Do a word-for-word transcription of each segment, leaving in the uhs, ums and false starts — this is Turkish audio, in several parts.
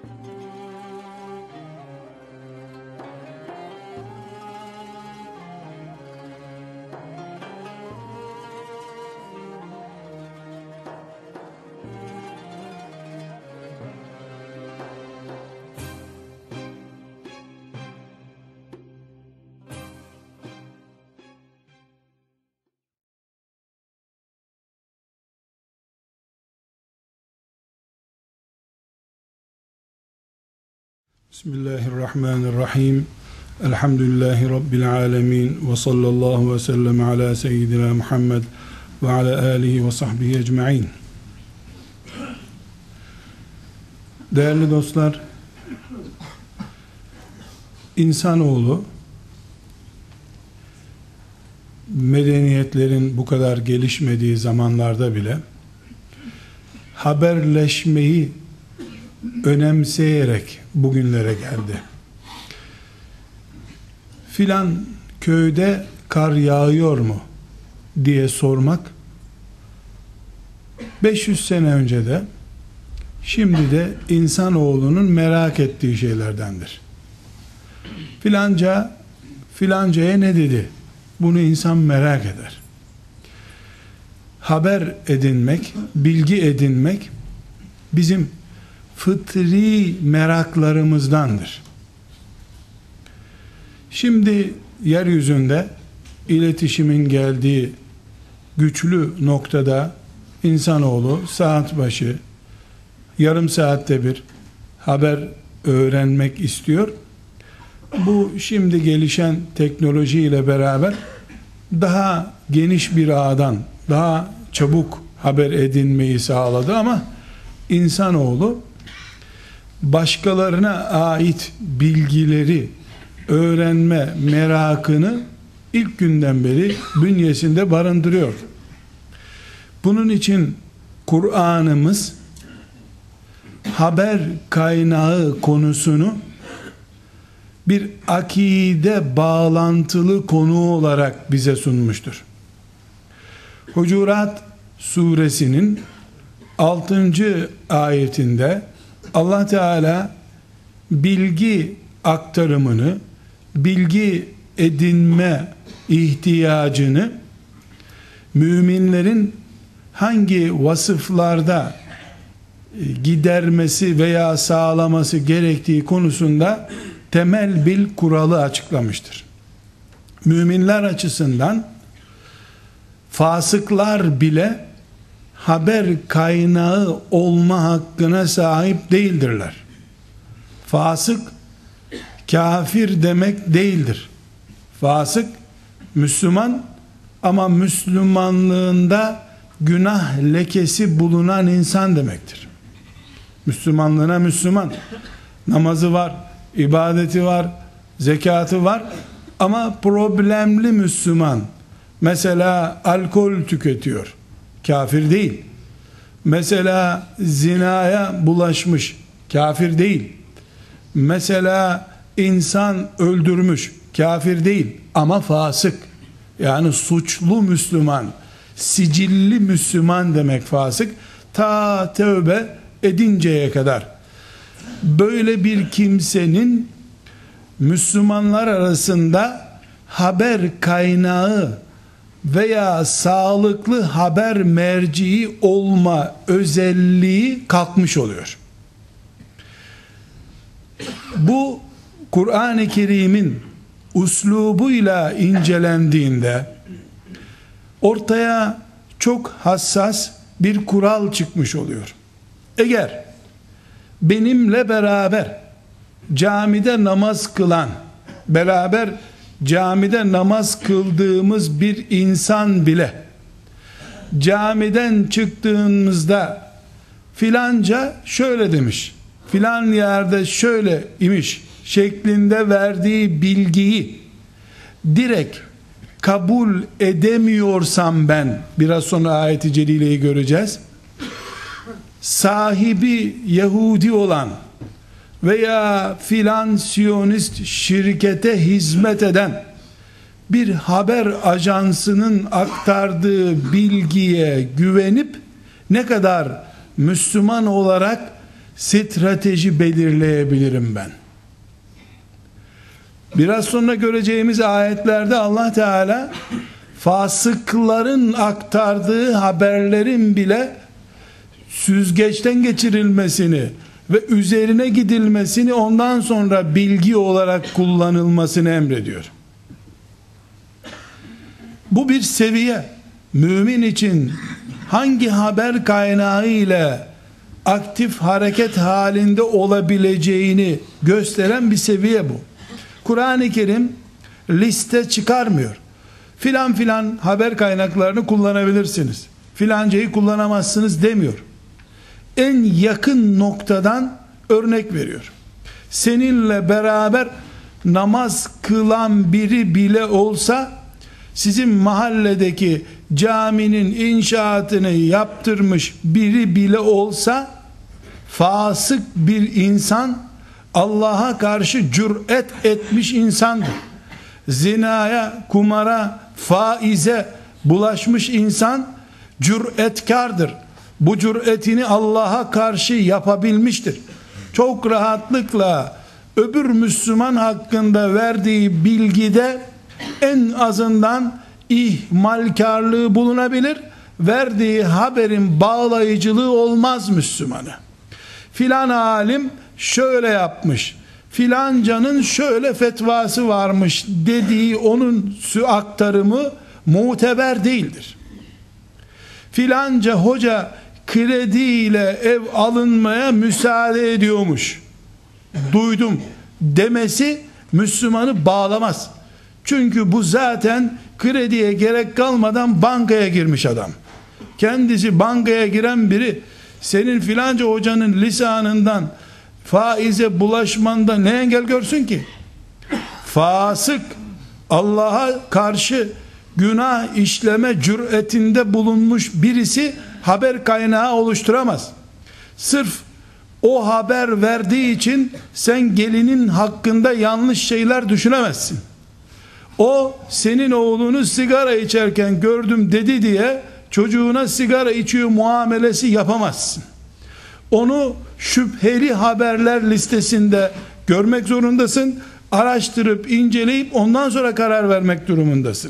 Bismillahirrahmanirrahim. Elhamdülillahi Rabbil alemin. Ve sallallahu ve sellem ala seyyidina Muhammed ve ala alihi ve sahbihi ecma'in. Değerli dostlar, insanoğlu medeniyetlerin bu kadar gelişmediği zamanlarda bile haberleşmeyi önemseyerek bugünlere geldi. Filan köyde kar yağıyor mu diye sormak beş yüz sene önce de şimdi de insanoğlunun merak ettiği şeylerdendir. Filanca filancaya ne dedi? Bunu insan merak eder. Haber edinmek, bilgi edinmek bizim fıtri meraklarımızdandır. Şimdi yeryüzünde iletişimin geldiği güçlü noktada insanoğlu saat başı yarım saatte bir haber öğrenmek istiyor. Bu şimdi gelişen teknoloji ile beraber daha geniş bir ağdan daha çabuk haber edinmeyi sağladı ama insanoğlu başkalarına ait bilgileri öğrenme merakını ilk günden beri bünyesinde barındırıyor. Bunun için Kur'an'ımız haber kaynağı konusunu bir akide bağlantılı konu olarak bize sunmuştur. Hucurat suresinin altıncı ayetinde Allah Teala bilgi aktarımını, bilgi edinme ihtiyacını müminlerin hangi vasıflarda gidermesi veya sağlaması gerektiği konusunda temel bir kuralı açıklamıştır. Müminler açısından fasıklar bile haber kaynağı olma hakkına sahip değildirler. Fasık kafir demek değildir. Fasık Müslüman ama Müslümanlığında günah lekesi bulunan insan demektir. Müslümanlığına Müslüman, namazı var, ibadeti var, zekatı var ama problemli Müslüman. Mesela alkol tüketiyor, kafir değil. Mesela zinaya bulaşmış, kafir değil. Mesela insan öldürmüş, kafir değil ama fasık. Yani suçlu Müslüman, sicilli Müslüman demek fasık. Ta tövbe edinceye kadar. Böyle bir kimsenin Müslümanlar arasında haber kaynağı veya sağlıklı haber merciği olma özelliği kalkmış oluyor. Bu Kur'an-ı Kerim'in uslubuyla incelendiğinde ortaya çok hassas bir kural çıkmış oluyor. Eğer benimle beraber camide namaz kılan, beraber camide namaz kıldığımız bir insan bile camiden çıktığımızda filanca şöyle demiş, filan yerde şöyle imiş şeklinde verdiği bilgiyi direkt kabul edemiyorsam ben, biraz sonra ayet-i celileyi göreceğiz, sahibi Yahudi olan veya filan Siyonist şirkete hizmet eden bir haber ajansının aktardığı bilgiye güvenip ne kadar Müslüman olarak strateji belirleyebilirim ben. Biraz sonra göreceğimiz ayetlerde Allah Teala fasıkların aktardığı haberlerin bile süzgeçten geçirilmesini ve üzerine gidilmesini, ondan sonra bilgi olarak kullanılmasını emrediyor. Bu bir seviye. Mümin için hangi haber kaynağı ile aktif hareket halinde olabileceğini gösteren bir seviye bu. Kur'an-ı Kerim liste çıkarmıyor. Filan filan haber kaynaklarını kullanabilirsiniz, filancayı kullanamazsınız demiyor. En yakın noktadan örnek veriyor. Seninle beraber namaz kılan biri bile olsa, sizin mahalledeki caminin inşaatını yaptırmış biri bile olsa, fasık bir insan, Allah'a karşı cüret etmiş insandır. Zinaya, kumara, faize bulaşmış insan cüretkardır. Bu cüretini Allah'a karşı yapabilmiştir. Çok rahatlıkla öbür Müslüman hakkında verdiği bilgide en azından ihmalkarlığı bulunabilir. Verdiği haberin bağlayıcılığı olmaz Müslümanı. Filan alim şöyle yapmış, filancanın şöyle fetvası varmış dediği onun aktarımı muteber değildir. Filanca hoca krediyle ev alınmaya müsaade ediyormuş, duydum demesi Müslümanı bağlamaz. Çünkü bu zaten krediye gerek kalmadan bankaya girmiş adam. Kendisi bankaya giren biri senin filanca hocanın lisanından faize bulaşmanda ne engel görsün ki? Fasık, Allah'a karşı günah işleme cüretinde bulunmuş birisi haber kaynağı oluşturamaz. Sırf o haber verdiği için sen gelinin hakkında yanlış şeyler düşünemezsin. O senin oğlunu sigara içerken gördüm dedi diye çocuğuna sigara içiyor muamelesi yapamazsın. Onu şüpheli haberler listesinde görmek zorundasın. Araştırıp inceleyip ondan sonra karar vermek durumundasın.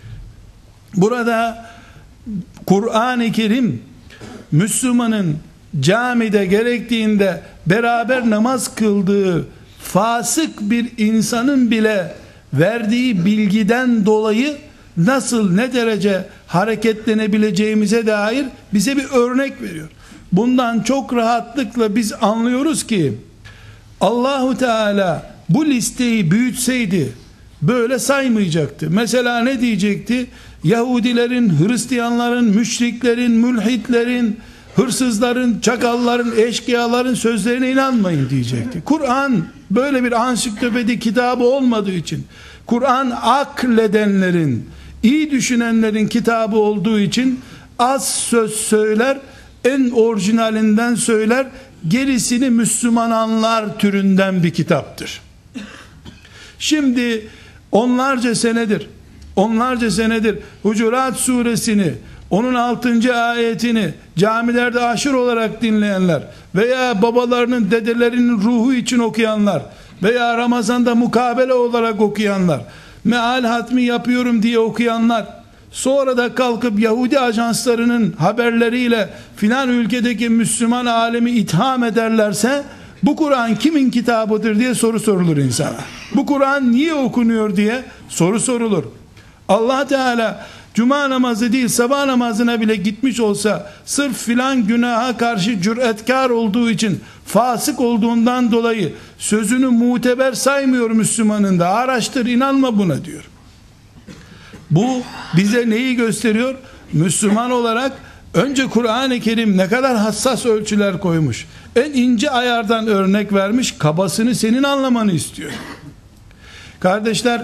Burada Kur'an-ı Kerim Müslümanın camide gerektiğinde beraber namaz kıldığı fasık bir insanın bile verdiği bilgiden dolayı nasıl, ne derece hareketlenebileceğimize dair bize bir örnek veriyor. Bundan çok rahatlıkla biz anlıyoruz ki Allahu Teala bu listeyi büyütseydi böyle saymayacaktı. Mesela ne diyecekti? Yahudilerin, Hristiyanların, müşriklerin, mülhitlerin, hırsızların, çakalların, eşkıyaların sözlerine inanmayın diyecekti. Kur'an böyle bir ansiklopedi kitabı olmadığı için, Kur'an akledenlerin, iyi düşünenlerin kitabı olduğu için az söz söyler, en orijinalinden söyler, gerisini Müslüman anlar türünden bir kitaptır. Şimdi onlarca senedir onlarca senedir Hucurat suresini, onun altıncı ayetini camilerde aşır olarak dinleyenler veya babalarının, dedelerinin ruhu için okuyanlar veya Ramazan'da mukabele olarak okuyanlar, meal hatmi yapıyorum diye okuyanlar, sonra da kalkıp Yahudi ajanslarının haberleriyle filan ülkedeki Müslüman alemi itham ederlerse, bu Kur'an kimin kitabıdır diye soru sorulur insana. Bu Kur'an niye okunuyor diye soru sorulur. Allah Teala cuma namazı değil sabah namazına bile gitmiş olsa, sırf filan günaha karşı cüretkar olduğu için, fasık olduğundan dolayı sözünü muteber saymıyor Müslümanın da, araştır, inanma buna diyor. Bu bize neyi gösteriyor? Müslüman olarak önce Kur'an-ı Kerim ne kadar hassas ölçüler koymuş, en ince ayardan örnek vermiş, kabasını senin anlamanı istiyor. Kardeşler,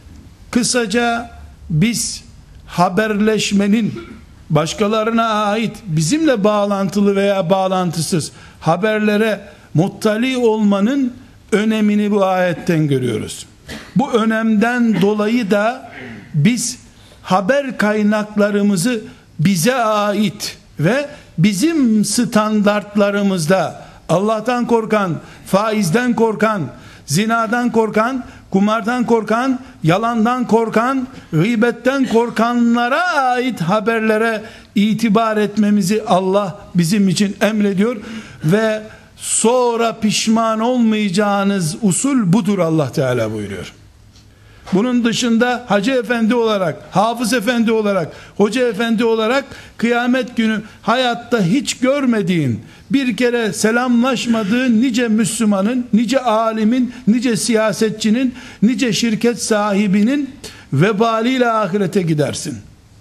kısaca biz haberleşmenin, başkalarına ait, bizimle bağlantılı veya bağlantısız haberlere muttali olmanın önemini bu ayetten görüyoruz. Bu önemden dolayı da biz haber kaynaklarımızı bize ait ve bizim standartlarımızda Allah'tan korkan, faizden korkan, zinadan korkan, kumardan korkan, yalandan korkan, gıybetten korkanlara ait haberlere itibar etmemizi Allah bizim için emrediyor ve sonra pişman olmayacağınız usul budur Allah Teala buyuruyor. Bunun dışında hacı efendi olarak, hafız efendi olarak, hoca efendi olarak kıyamet günü hayatta hiç görmediğin, bir kere selamlaşmadığın nice Müslümanın, nice alimin, nice siyasetçinin, nice şirket sahibinin vebaliyle ahirete gidersin.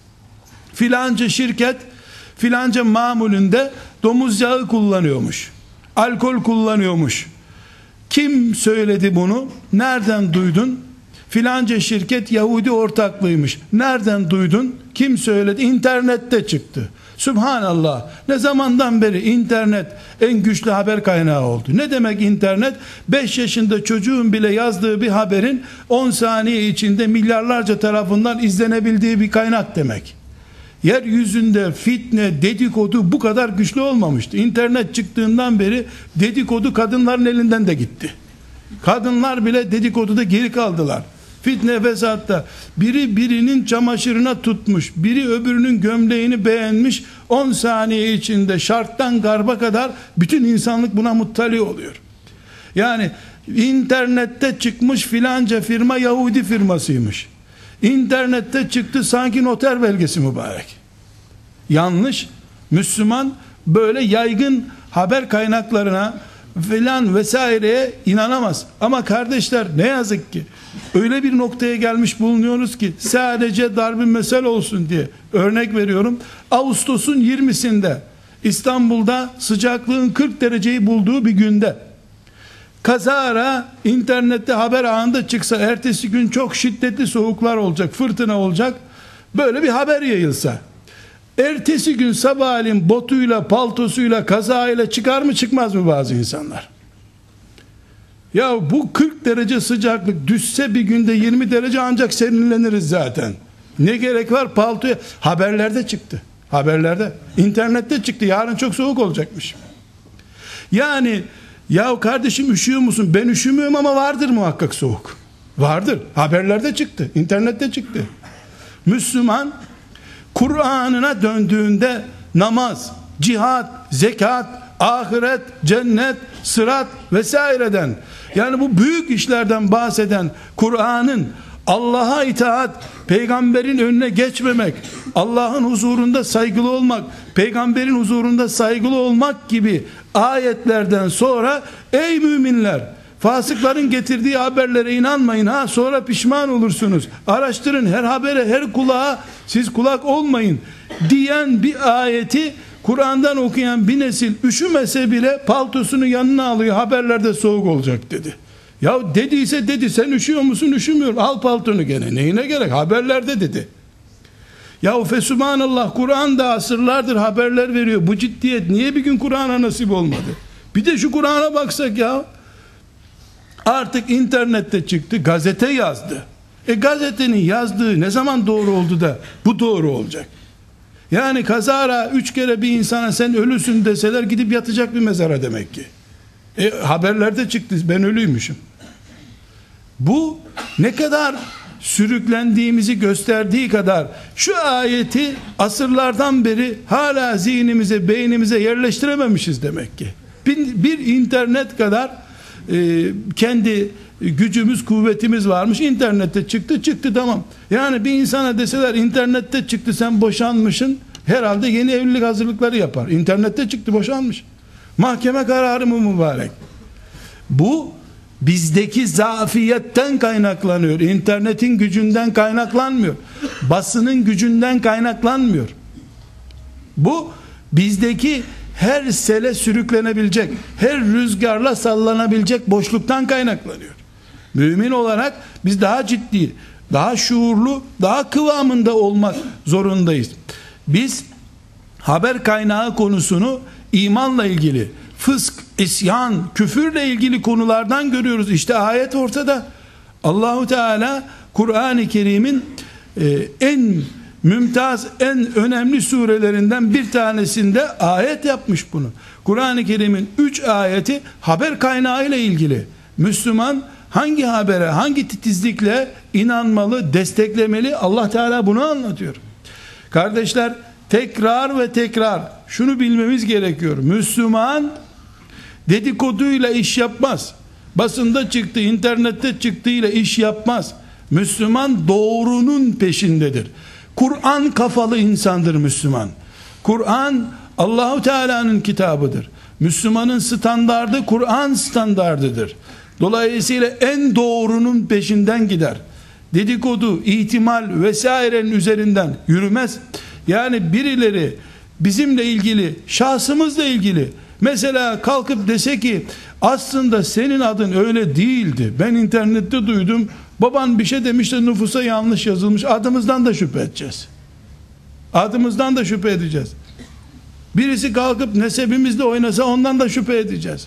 Filanca şirket, filanca mamulünde domuz yağı kullanıyormuş, alkol kullanıyormuş. Kim söyledi bunu? Nereden duydun? Filanca şirket Yahudi ortaklığıymış. Nereden duydun? Kim söyledi? İnternette çıktı. Subhanallah. Ne zamandan beri internet en güçlü haber kaynağı oldu. Ne demek internet? beş yaşında çocuğun bile yazdığı bir haberin on saniye içinde milyarlarca tarafından izlenebildiği bir kaynak demek. Yeryüzünde fitne, dedikodu bu kadar güçlü olmamıştı. İnternet çıktığından beri dedikodu kadınların elinden de gitti. Kadınlar bile dedikoduda geri kaldılar. Fitne fesatta biri birinin çamaşırına tutmuş, biri öbürünün gömleğini beğenmiş, on saniye içinde şarttan garba kadar bütün insanlık buna muttali oluyor. Yani internette çıkmış filanca firma Yahudi firmasıymış. İnternette çıktı sanki noter belgesi mübarek. Yanlış. Müslüman böyle yaygın haber kaynaklarına filan vesaireye inanamaz. Ama kardeşler ne yazık ki öyle bir noktaya gelmiş bulunuyoruz ki sadece darb-ı mesel olsun diye örnek veriyorum. Ağustos'un yirmisinde İstanbul'da sıcaklığın kırk dereceyi bulduğu bir günde kazara internette haber ağında çıksa ertesi gün çok şiddetli soğuklar olacak, fırtına olacak, böyle bir haber yayılsa ertesi gün sabahleyin botuyla, paltosuyla, kazayla çıkar mı çıkmaz mı bazı insanlar? Ya bu kırk derece sıcaklık düşse bir günde yirmi derece ancak serinleniriz zaten. Ne gerek var paltoya? Haberlerde çıktı. Haberlerde, internette çıktı. Yarın çok soğuk olacakmış. Yani ya kardeşim üşüyor musun? Ben üşümüyorum ama vardır muhakkak soğuk. Vardır. Haberlerde çıktı. İnternette çıktı. Müslüman Kur'an'ına döndüğünde namaz, cihat, zekat, ahiret, cennet, sırat vesaireden, yani bu büyük işlerden bahseden Kur'an'ın Allah'a itaat, peygamberin önüne geçmemek, Allah'ın huzurunda saygılı olmak, peygamberin huzurunda saygılı olmak gibi ayetlerden sonra ey müminler, fasıkların getirdiği haberlere inanmayın ha, sonra pişman olursunuz, araştırın, her habere, her kulağa siz kulak olmayın diyen bir ayeti Kur'an'dan okuyan bir nesil üşümese bile paltosunu yanına alıyor, haberlerde soğuk olacak dedi. Ya dediyse dedi, sen üşüyor musun? Üşümüyorum, al paltonu gene, neyine gerek, haberlerde dedi. Ya fesubhanallah, Kur'an da asırlardır haberler veriyor, bu ciddiyet niye bir gün Kur'an'a nasip olmadı? Bir de şu Kur'an'a baksak ya, artık internette çıktı, gazete yazdı. E gazetenin yazdığı ne zaman doğru oldu da bu doğru olacak? Yani kazara üç kere bir insana sen ölüsün deseler gidip yatacak bir mezara demek ki. E, haberlerde çıktı ben ölüymüşüm. Bu ne kadar sürüklendiğimizi gösterdiği kadar şu ayeti asırlardan beri hala zihnimize, beynimize yerleştirememişiz demek ki. Bir, bir internet kadar e, kendi gücümüz, kuvvetimiz varmış. İnternette çıktı, çıktı tamam. Yani bir insana deseler internette çıktı, sen boşanmışsın, herhalde yeni evlilik hazırlıkları yapar. İnternette çıktı, boşanmış. Mahkeme kararı mı mübarek? Bu bizdeki zafiyetten kaynaklanıyor. İnternetin gücünden kaynaklanmıyor. Basının gücünden kaynaklanmıyor. Bu bizdeki her sele sürüklenebilecek, her rüzgarla sallanabilecek boşluktan kaynaklanıyor. Mümin olarak biz daha ciddi, daha şuurlu, daha kıvamında olmak zorundayız. Biz haber kaynağı konusunu imanla ilgili, fısk, isyan, küfürle ilgili konulardan görüyoruz. İşte ayet ortada. Allahu Teala Kur'an-ı Kerim'in e, en mümtaz, en önemli surelerinden bir tanesinde ayet yapmış bunu. Kur'an-ı Kerim'in üç ayeti haber kaynağı ile ilgili. Müslüman hangi habere, hangi titizlikle inanmalı, desteklemeli? Allah Teala bunu anlatıyor. Kardeşler, tekrar ve tekrar şunu bilmemiz gerekiyor. Müslüman dedikoduyla iş yapmaz. Basında çıktı, internette çıktığıyla iş yapmaz. Müslüman doğrunun peşindedir. Kur'an kafalı insandır Müslüman. Kur'an Allahu Teala'nın kitabıdır. Müslümanın standardı Kur'an standardıdır. Dolayısıyla en doğrunun peşinden gider. Dedikodu, ihtimal vesairenin üzerinden yürümez. Yani birileri bizimle ilgili, şahsımızla ilgili mesela kalkıp dese ki aslında senin adın öyle değildi, ben internette duydum, baban bir şey demiş de nüfusa yanlış yazılmış, adımızdan da şüphe edeceğiz. Adımızdan da şüphe edeceğiz. Birisi kalkıp nesebimizle oynasa ondan da şüphe edeceğiz.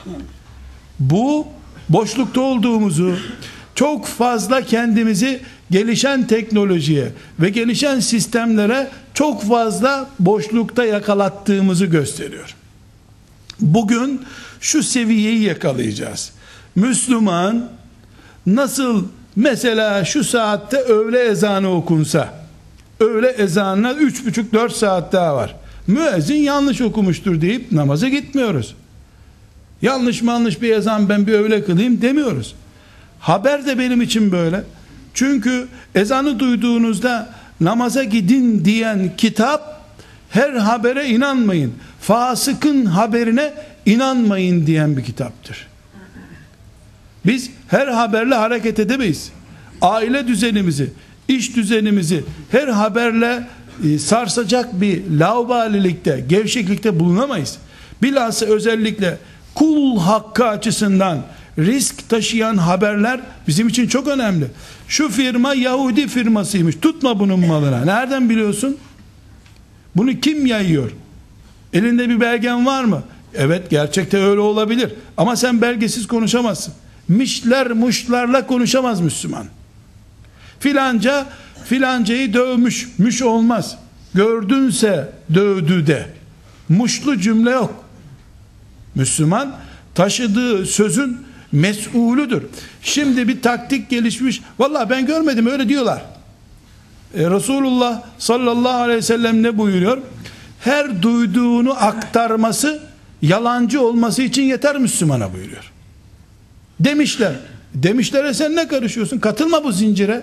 Bu boşlukta olduğumuzu, çok fazla kendimizi gelişen teknolojiye ve gelişen sistemlere çok fazla boşlukta yakalattığımızı gösteriyor. Bugün şu seviyeyi yakalayacağız. Müslüman nasıl mesela şu saatte öğle ezanı okunsa, öğle ezanına üç buçuk dört saat daha var, müezzin yanlış okumuştur deyip namaza gitmiyoruz. Yanlış yanlış bir ezan, ben bir öğle kılayım demiyoruz. Haber de benim için böyle. Çünkü ezanı duyduğunuzda namaza gidin diyen kitap, her habere inanmayın, fasıkın haberine inanmayın diyen bir kitaptır. Biz her haberle hareket edemeyiz. Aile düzenimizi, iş düzenimizi her haberle e, sarsacak bir laubalilikte, gevşeklikte bulunamayız. Bilhassa özellikle kul hakkı açısından risk taşıyan haberler bizim için çok önemli. Şu firma Yahudi firmasıymış, tutma bunun malına. Nereden biliyorsun? Bunu kim yayıyor? Elinde bir belgen var mı? Evet, gerçekte öyle olabilir. Ama sen belgesiz konuşamazsın. Mişler muşlarla konuşamaz Müslüman. Filanca filancayı dövmüş. Müş olmaz. Gördünse dövdü de. Muşlu cümle yok. Müslüman taşıdığı sözün mesulüdür. Şimdi bir taktik gelişmiş. Vallahi ben görmedim, öyle diyorlar. E, Resulullah sallallahu aleyhi ve sellem ne buyuruyor? Her duyduğunu aktarması yalancı olması için yeter Müslümana buyuruyor. Demişler. Demişlere sen ne karışıyorsun? Katılma bu zincire.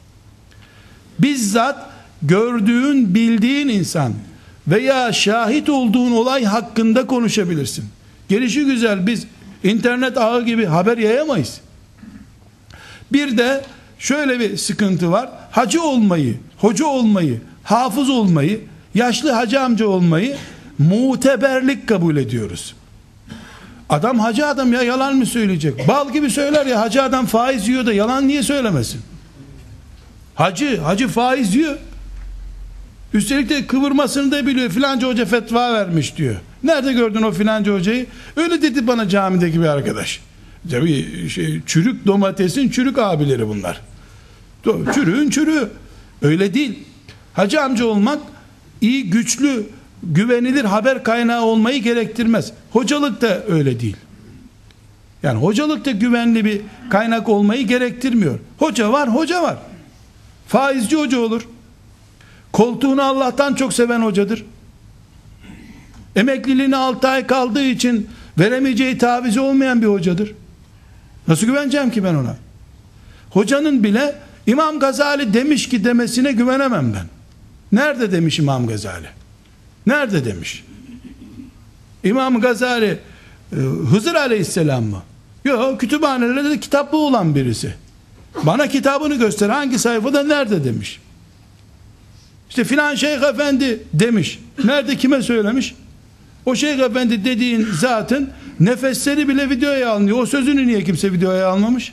Bizzat gördüğün, bildiğin insan veya şahit olduğun olay hakkında konuşabilirsin. Gelişi güzel biz internet ağı gibi haber yayamayız. Bir de şöyle bir sıkıntı var. Hacı olmayı, hoca olmayı, hafız olmayı, yaşlı hacı amca olmayı muteberlik kabul ediyoruz. Adam hacı adam ya, yalan mı söyleyecek? Bal gibi söyler ya, hacı adam faiz yiyor da yalan niye söylemesin? Hacı, hacı faiz yiyor. Üstelik de kıvırmasını da biliyor. Filanca hoca fetva vermiş diyor. Nerede gördün o filanca hocayı? Öyle dedi bana camideki bir arkadaş. Tabii şey, çürük domatesin çürük abileri bunlar. Çürüğün çürüğü. Öyle değil. Hacı amca olmak iyi, güçlü, güvenilir haber kaynağı olmayı gerektirmez. Hocalık da öyle değil. Yani hocalık da güvenli bir kaynak olmayı gerektirmiyor. Hoca var, hoca var. Faizci hoca olur. Koltuğunu Allah'tan çok seven hocadır. Emekliliğine altı ay kaldığı için veremeyeceği tavizi olmayan bir hocadır. Nasıl güveneceğim ki ben ona? Hocanın bile İmam Gazali demiş ki demesine güvenemem ben. Nerede demiş İmam Gazali? Nerede demiş? İmam Gazali Hızır Aleyhisselam mı? Yok, kütüphanelerde de kitaplı olan birisi. Bana kitabını göster, hangi sayfada, nerede demiş. İşte filan şeyh efendi demiş. Nerede, kime söylemiş? O şeyh efendi dediğin zatın nefesleri bile videoya alınıyor. O sözünü niye kimse videoya almamış?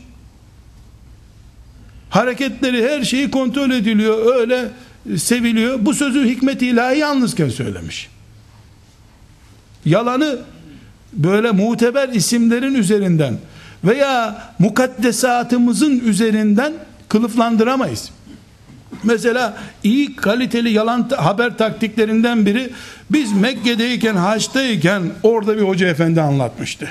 Hareketleri, her şeyi kontrol ediliyor, öyle seviliyor. Bu sözü hikmet-i ilahi yalnızken söylemiş. Yalanı böyle muteber isimlerin üzerinden veya mukaddesatımızın üzerinden kılıflandıramayız. Mesela iyi kaliteli yalan haber taktiklerinden biri, biz Mekke'deyken, haçtayken orada bir hoca efendi anlatmıştı.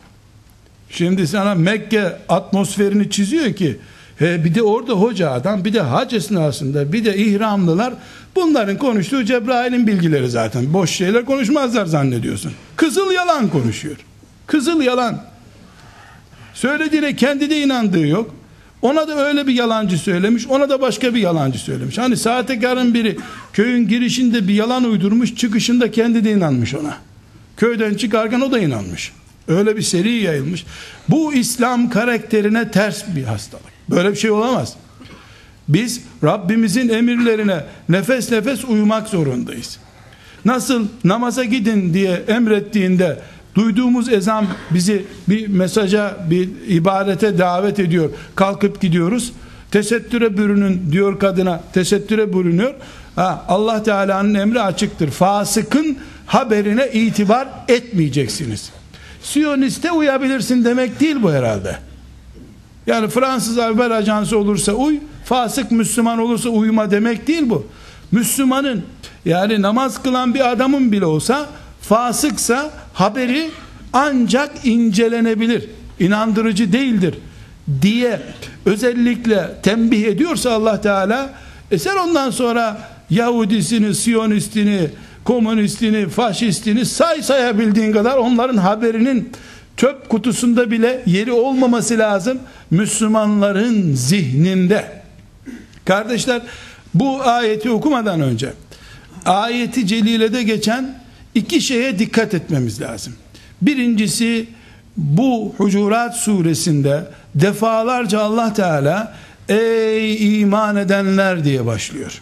Şimdi sana Mekke atmosferini çiziyor ki, he, bir de orada hoca adam, bir de hac esnasında, bir de ihramlılar, bunların konuştuğu Cebrail'in bilgileri zaten. Boş şeyler konuşmazlar zannediyorsun. Kızıl yalan konuşuyor. Kızıl yalan. Söylediğine kendi de inandığı yok. Ona da öyle bir yalancı söylemiş, ona da başka bir yalancı söylemiş. Hani sahtekarın biri köyün girişinde bir yalan uydurmuş, çıkışında kendi de inanmış ona. Köyden çıkarken o da inanmış. Öyle bir seri yayılmış. Bu İslam karakterine ters bir hastalık. Böyle bir şey olamaz. Biz Rabbimizin emirlerine nefes nefes uymak zorundayız. Nasıl namaza gidin diye emrettiğinde duyduğumuz ezan bizi bir mesaja, bir ibadete davet ediyor. Kalkıp gidiyoruz. Tesettüre bürünün diyor kadına. Tesettüre bürünüyor. Ha, Allah Teala'nın emri açıktır. Fasıkın haberine itibar etmeyeceksiniz. Siyoniste uyabilirsin demek değil bu herhalde. Yani Fransız haber ajansı olursa uy, fasık Müslüman olursa uyuma demek değil bu. Müslümanın, yani namaz kılan bir adamın bile olsa fasıksa haberi ancak incelenebilir, inandırıcı değildir diye özellikle tembih ediyorsa Allah Teala, e sen ondan sonra Yahudisini, Siyonistini, komünistini, faşistini say sayabildiğin kadar, onların haberinin çöp kutusunda bile yeri olmaması lazım Müslümanların zihninde. Kardeşler, bu ayeti okumadan önce ayeti celilede geçen iki şeye dikkat etmemiz lazım. Birincisi, bu Hucurat suresinde defalarca Allah Teala ey iman edenler diye başlıyor.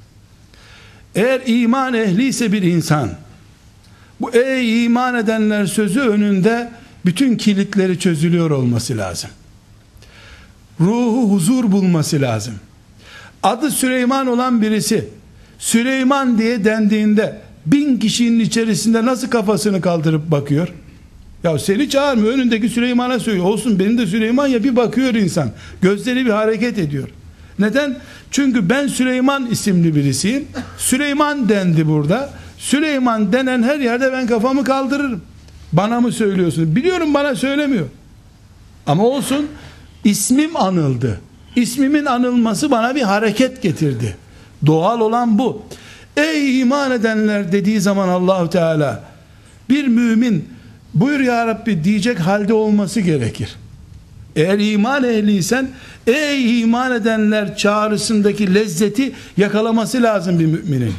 Eğer iman ehliyse bir insan, bu ey iman edenler sözü önünde bütün kilitleri çözülüyor olması lazım. Ruhu huzur bulması lazım. Adı Süleyman olan birisi Süleyman diye dendiğinde bin kişinin içerisinde nasıl kafasını kaldırıp bakıyor? Ya seni çağırmıyor, önündeki Süleyman'a söylüyor. Olsun benim de Süleyman ya, bir bakıyor insan. Gözleri bir hareket ediyor. Neden? Çünkü ben Süleyman isimli birisiyim. Süleyman dendi burada. Süleyman denen her yerde ben kafamı kaldırırım. Bana mı söylüyorsun? Biliyorum bana söylemiyor. Ama olsun, ismim anıldı. İsmimin anılması bana bir hareket getirdi. Doğal olan bu. Ey iman edenler dediği zaman Allahu Teala, bir mümin buyur ya Rabbi diyecek halde olması gerekir. Eğer iman ehliysen ey iman edenler çağrısındaki lezzeti yakalaması lazım bir müminin.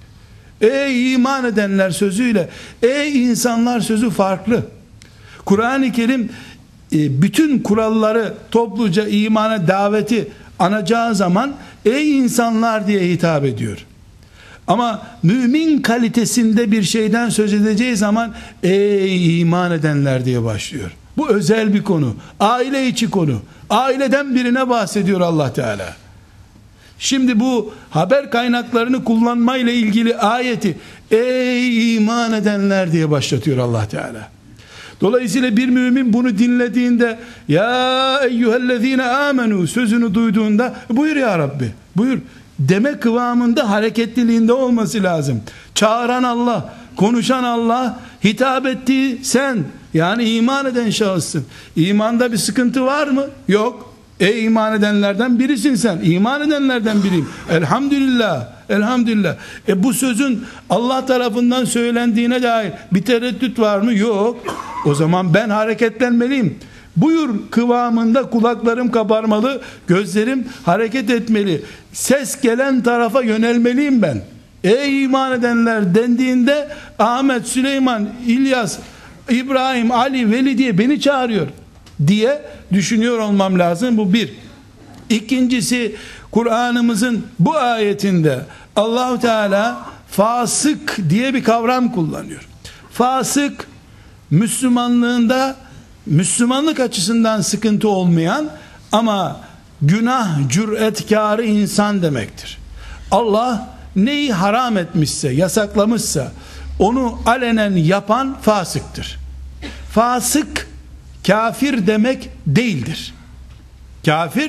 Ey iman edenler sözüyle ey insanlar sözü farklı. Kur'an-ı Kerim bütün kuralları topluca imana daveti anacağı zaman ey insanlar diye hitap ediyor. Ama mümin kalitesinde bir şeyden söz edeceği zaman ey iman edenler diye başlıyor. Bu özel bir konu. Aile içi konu. Aileden birine bahsediyor Allah Teala. Şimdi bu haber kaynaklarını kullanmayla ilgili ayeti ey iman edenler diye başlatıyor Allah Teala. Dolayısıyla bir mümin bunu dinlediğinde ya eyyühellezine amenu sözünü duyduğunda buyur ya Rabbi buyur deme kıvamında, hareketliliğinde olması lazım. Çağıran Allah, konuşan Allah, hitap ettiği sen, yani iman eden şahıssın. İmanda bir sıkıntı var mı? Yok. Ey iman edenlerden birisin sen. İman edenlerden biriyim. Elhamdülillah. Elhamdülillah. E bu sözün Allah tarafından söylendiğine dair bir tereddüt var mı? Yok. O zaman ben hareketlenmeliyim. Buyur kıvamında kulaklarım kabarmalı, gözlerim hareket etmeli. Ses gelen tarafa yönelmeliyim ben. Ey iman edenler dendiğinde Ahmet, Süleyman, İlyas, İbrahim, Ali, Veli diye beni çağırıyor diye düşünüyor olmam lazım. Bu bir. İkincisi, Kur'an'ımızın bu ayetinde Allah-u Teala fasık diye bir kavram kullanıyor. Fasık, Müslümanlığında Müslümanlık açısından sıkıntı olmayan ama günah cüretkarı insan demektir. Allah neyi haram etmişse, yasaklamışsa onu alenen yapan fasıktır. Fasık kafir demek değildir. Kafir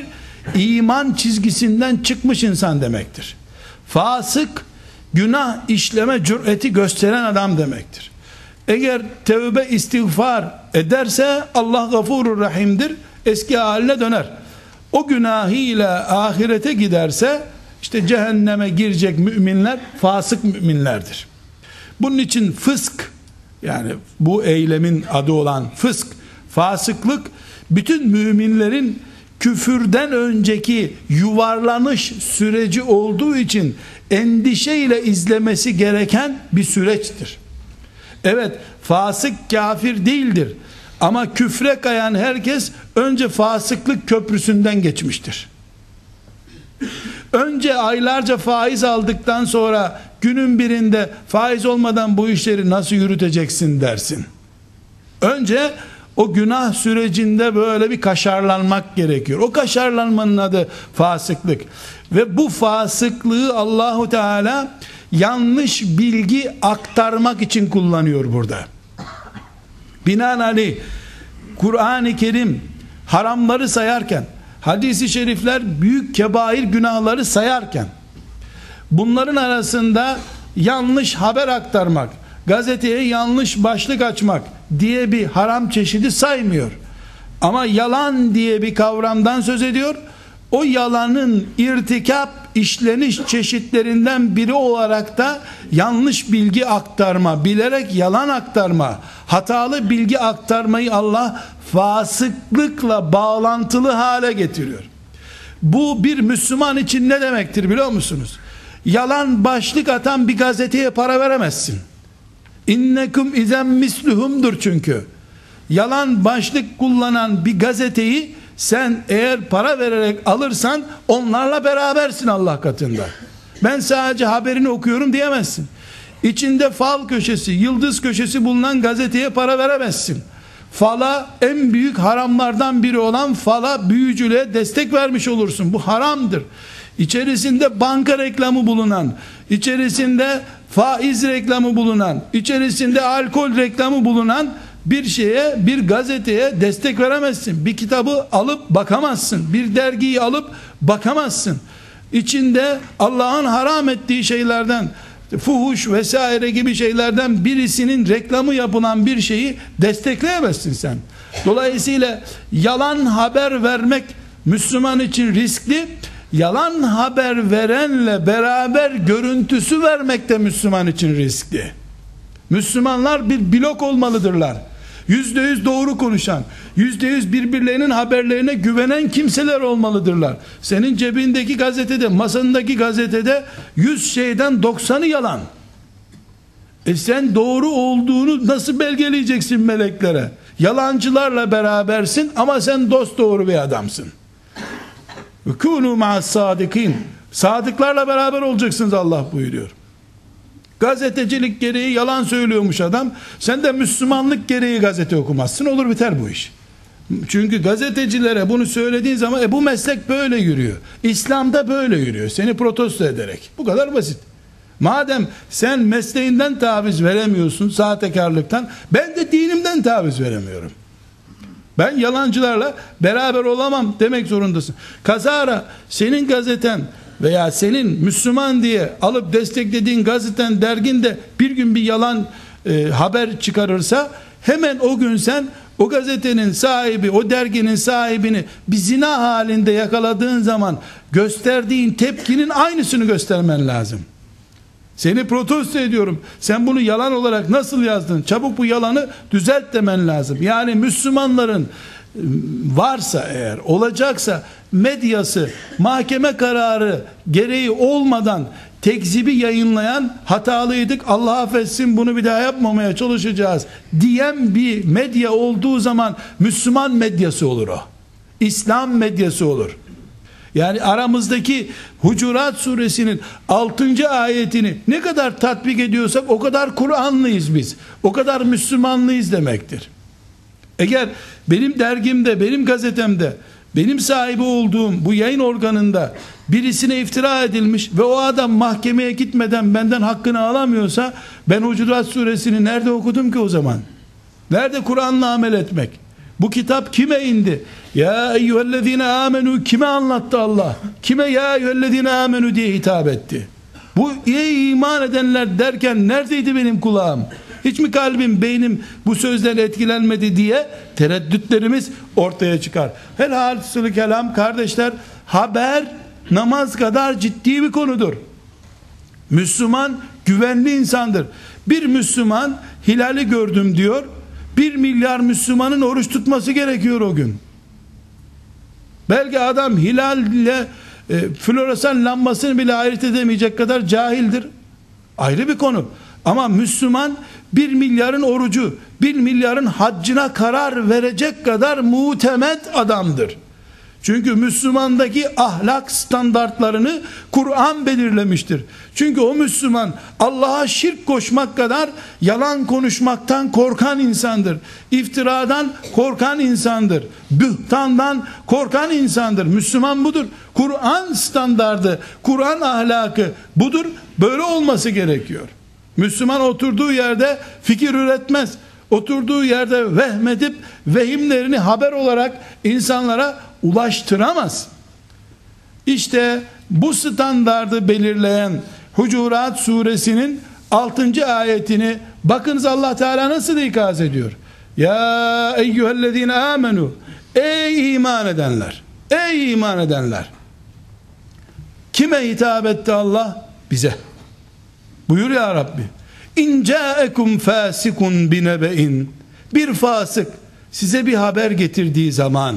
iman çizgisinden çıkmış insan demektir. Fasık, günah işleme cüreti gösteren adam demektir. Eğer tevbe istiğfar ederse Allah gafurur rahimdir, eski haline döner. O günahıyla ahirete giderse işte cehenneme girecek müminler fasık müminlerdir. Bunun için fısk, yani bu eylemin adı olan fısk, fasıklık, bütün müminlerin küfürden önceki yuvarlanış süreci olduğu için endişeyle izlemesi gereken bir süreçtir. Evet, fasık kafir değildir ama küfre kayan herkes önce fasıklık köprüsünden geçmiştir. Önce aylarca faiz aldıktan sonra günün birinde faiz olmadan bu işleri nasıl yürüteceksin dersin. Önce o günah sürecinde böyle bir kaşarlanmak gerekiyor. O kaşarlanmanın adı fasıklık. Ve bu fasıklığı Allahu Teala yanlış bilgi aktarmak için kullanıyor burada. Binaenaleyh Kur'an-ı Kerim haramları sayarken, hadis-i şerifler büyük kebair günahları sayarken, bunların arasında yanlış haber aktarmak, gazeteye yanlış başlık açmak diye bir haram çeşidi saymıyor. Ama yalan diye bir kavramdan söz ediyor. O yalanın irtikap, işleniş çeşitlerinden biri olarak da yanlış bilgi aktarma, bilerek yalan aktarma, hatalı bilgi aktarmayı Allah fasıklıkla bağlantılı hale getiriyor. Bu bir Müslüman için ne demektir biliyor musunuz? Yalan başlık atan bir gazeteye para veremezsin. İnnekum izen misluhumdur çünkü. Yalan başlık kullanan bir gazeteyi sen eğer para vererek alırsan onlarla berabersin Allah katında. Ben sadece haberini okuyorum diyemezsin. İçinde fal köşesi, yıldız köşesi bulunan gazeteye para veremezsin. Fala, en büyük haramlardan biri olan fala, büyücülüğe destek vermiş olursun. Bu haramdır. İçerisinde banka reklamı bulunan, içerisinde faiz reklamı bulunan, içerisinde alkol reklamı bulunan bir şeye, bir gazeteye destek veremezsin. Bir kitabı alıp bakamazsın. Bir dergiyi alıp bakamazsın. İçinde Allah'ın haram ettiği şeylerden, fuhuş vesaire gibi şeylerden birisinin reklamı yapılan bir şeyi destekleyemezsin sen. Dolayısıyla yalan haber vermek Müslüman için riskli. Yalan haber verenle beraber görüntüsü vermek de Müslüman için riskli. Müslümanlar bir blok olmalıdırlar. Yüzde yüz doğru konuşan, yüzde yüz birbirlerinin haberlerine güvenen kimseler olmalıdırlar. Senin cebindeki gazetede, masandaki gazetede yüz şeyden doksanı yalan. E sen doğru olduğunu nasıl belgeleyeceksin meleklere? Yalancılarla berabersin ama sen dosdoğru bir adamsın. Kûnû ma'as sâdikîn. Sadıklarla beraber olacaksınız Allah buyuruyor. Gazetecilik gereği yalan söylüyormuş adam. Sen de Müslümanlık gereği gazete okumazsın. Olur biter bu iş. Çünkü gazetecilere bunu söylediğin zaman e bu meslek böyle yürüyor. İslam'da böyle yürüyor. Seni protesto ederek. Bu kadar basit. Madem sen mesleğinden taviz veremiyorsun, sahtekarlıktan, ben de dinimden taviz veremiyorum. Ben yalancılarla beraber olamam demek zorundasın. Kazara senin gazeten veya senin Müslüman diye alıp desteklediğin gazeten, derginde bir gün bir yalan e, haber çıkarırsa, hemen o gün sen o gazetenin sahibi, o derginin sahibini bir zina halinde yakaladığın zaman gösterdiğin tepkinin aynısını göstermen lazım. Seni protesto ediyorum. Sen bunu yalan olarak nasıl yazdın? Çabuk bu yalanı düzelt demen lazım. Yani Müslümanların varsa, eğer olacaksa, medyası mahkeme kararı gereği olmadan tekzibi yayınlayan, hatalıydık Allah affetsin bunu bir daha yapmamaya çalışacağız diyen bir medya olduğu zaman Müslüman medyası olur o. İslam medyası olur. Yani aramızdaki Hucurat suresinin altıncı ayetini ne kadar tatbik ediyorsak o kadar Kur'anlıyız biz. O kadar Müslümanlıyız demektir. Eğer benim dergimde, benim gazetemde, benim sahibi olduğum bu yayın organında birisine iftira edilmiş ve o adam mahkemeye gitmeden benden hakkını alamıyorsa, ben Hucurat suresini nerede okudum ki o zaman? Nerede Kur'an'la amel etmek? Bu kitap kime indi? Ya eyyühellezine amenu kime anlattı Allah? Kime ya eyyühellezine amenu diye hitap etti? Bu ey iman edenler derken neredeydi benim kulağım? Hiç mi kalbim, beynim bu sözden etkilenmedi diye tereddütlerimiz ortaya çıkar. Helhasılı kelam kardeşler, haber namaz kadar ciddi bir konudur. Müslüman güvenli insandır. Bir Müslüman hilali gördüm diyor. Bir milyar Müslümanın oruç tutması gerekiyor o gün. Belki adam hilal ile e, floresan lambasını bile ayırt edemeyecek kadar cahildir. Ayrı bir konu. Ama Müslüman bir milyarın orucu, bir milyarın haccına karar verecek kadar mutemet adamdır. Çünkü Müslümandaki ahlak standartlarını Kur'an belirlemiştir. Çünkü o Müslüman Allah'a şirk koşmak kadar yalan konuşmaktan korkan insandır. İftiradan korkan insandır. Bühtandan korkan insandır. Müslüman budur. Kur'an standardı, Kur'an ahlakı budur. Böyle olması gerekiyor. Müslüman oturduğu yerde fikir üretmez. Oturduğu yerde vehmedip vehimlerini haber olarak insanlara ulaştıramaz. İşte bu standardı belirleyen Hucurat suresinin altıncı ayetini bakınız Allah Teala nasıl ikaz ediyor. Ya eyyühellezine amenu, ey iman edenler, ey iman edenler. Kime hitap etti Allah? Bize. Buyur ya Rabbi. İn ca'ekum fasikun binebe'in, bir fasık size bir haber getirdiği zaman,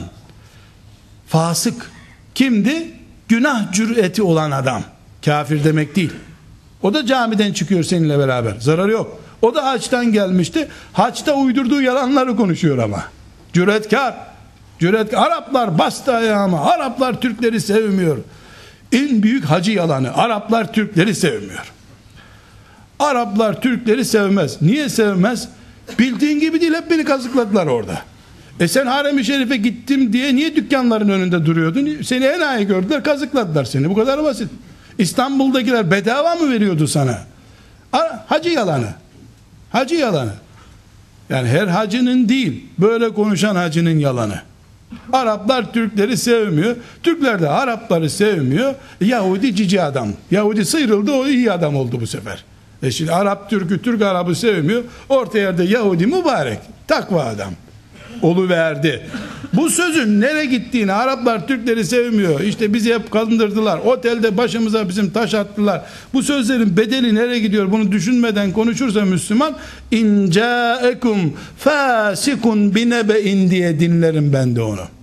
fasık kimdi? Günah cüreti olan adam. Kafir demek değil. O da camiden çıkıyor seninle beraber. Zararı yok. O da haçtan gelmişti. Haçta uydurduğu yalanları konuşuyor ama. Cüretkar. Cüretkar. Araplar bastı ayağıma. Araplar Türkleri sevmiyor. En büyük hacı yalanı. Araplar Türkleri sevmiyor. Araplar Türkleri sevmez. Niye sevmez? Bildiğin gibi değil, hep beni kazıkladılar orada. E sen Harem-i Şerif'e gittim diye niye dükkanların önünde duruyordun? Seni enayi gördüler, kazıkladılar seni. Bu kadar basit. İstanbul'dakiler bedava mı veriyordu sana? Hacı yalanı. Hacı yalanı. Yani her hacının değil, böyle konuşan hacının yalanı. Araplar Türkleri sevmiyor. Türkler de Arapları sevmiyor. Yahudi cici adam. Yahudi sıyrıldı, o iyi adam oldu bu sefer. E şimdi Arap Türk'ü, Türk Arap'ı sevmiyor. Orta yerde Yahudi mübarek, takva adam oluverdi. Bu sözün nereye gittiğini, Araplar Türkleri sevmiyor, İşte bizi hep kandırdılar, otelde başımıza bizim taş attılar, bu sözlerin bedeli nereye gidiyor, bunu düşünmeden konuşursa Müslüman, in ca'ekum fasikun binebe'in diye dinlerim ben de onu.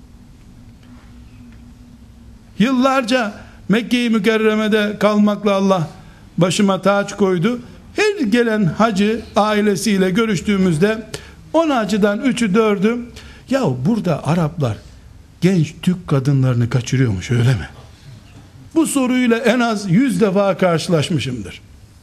Yıllarca Mekke-i Mükerreme'de kalmakla Allah başıma taç koydu. Her gelen hacı ailesiyle görüştüğümüzde on hacıdan üçü dördü, ya burada Araplar genç Türk kadınlarını kaçırıyormuş, öyle mi? Bu soruyla en az yüz defa karşılaşmışımdır.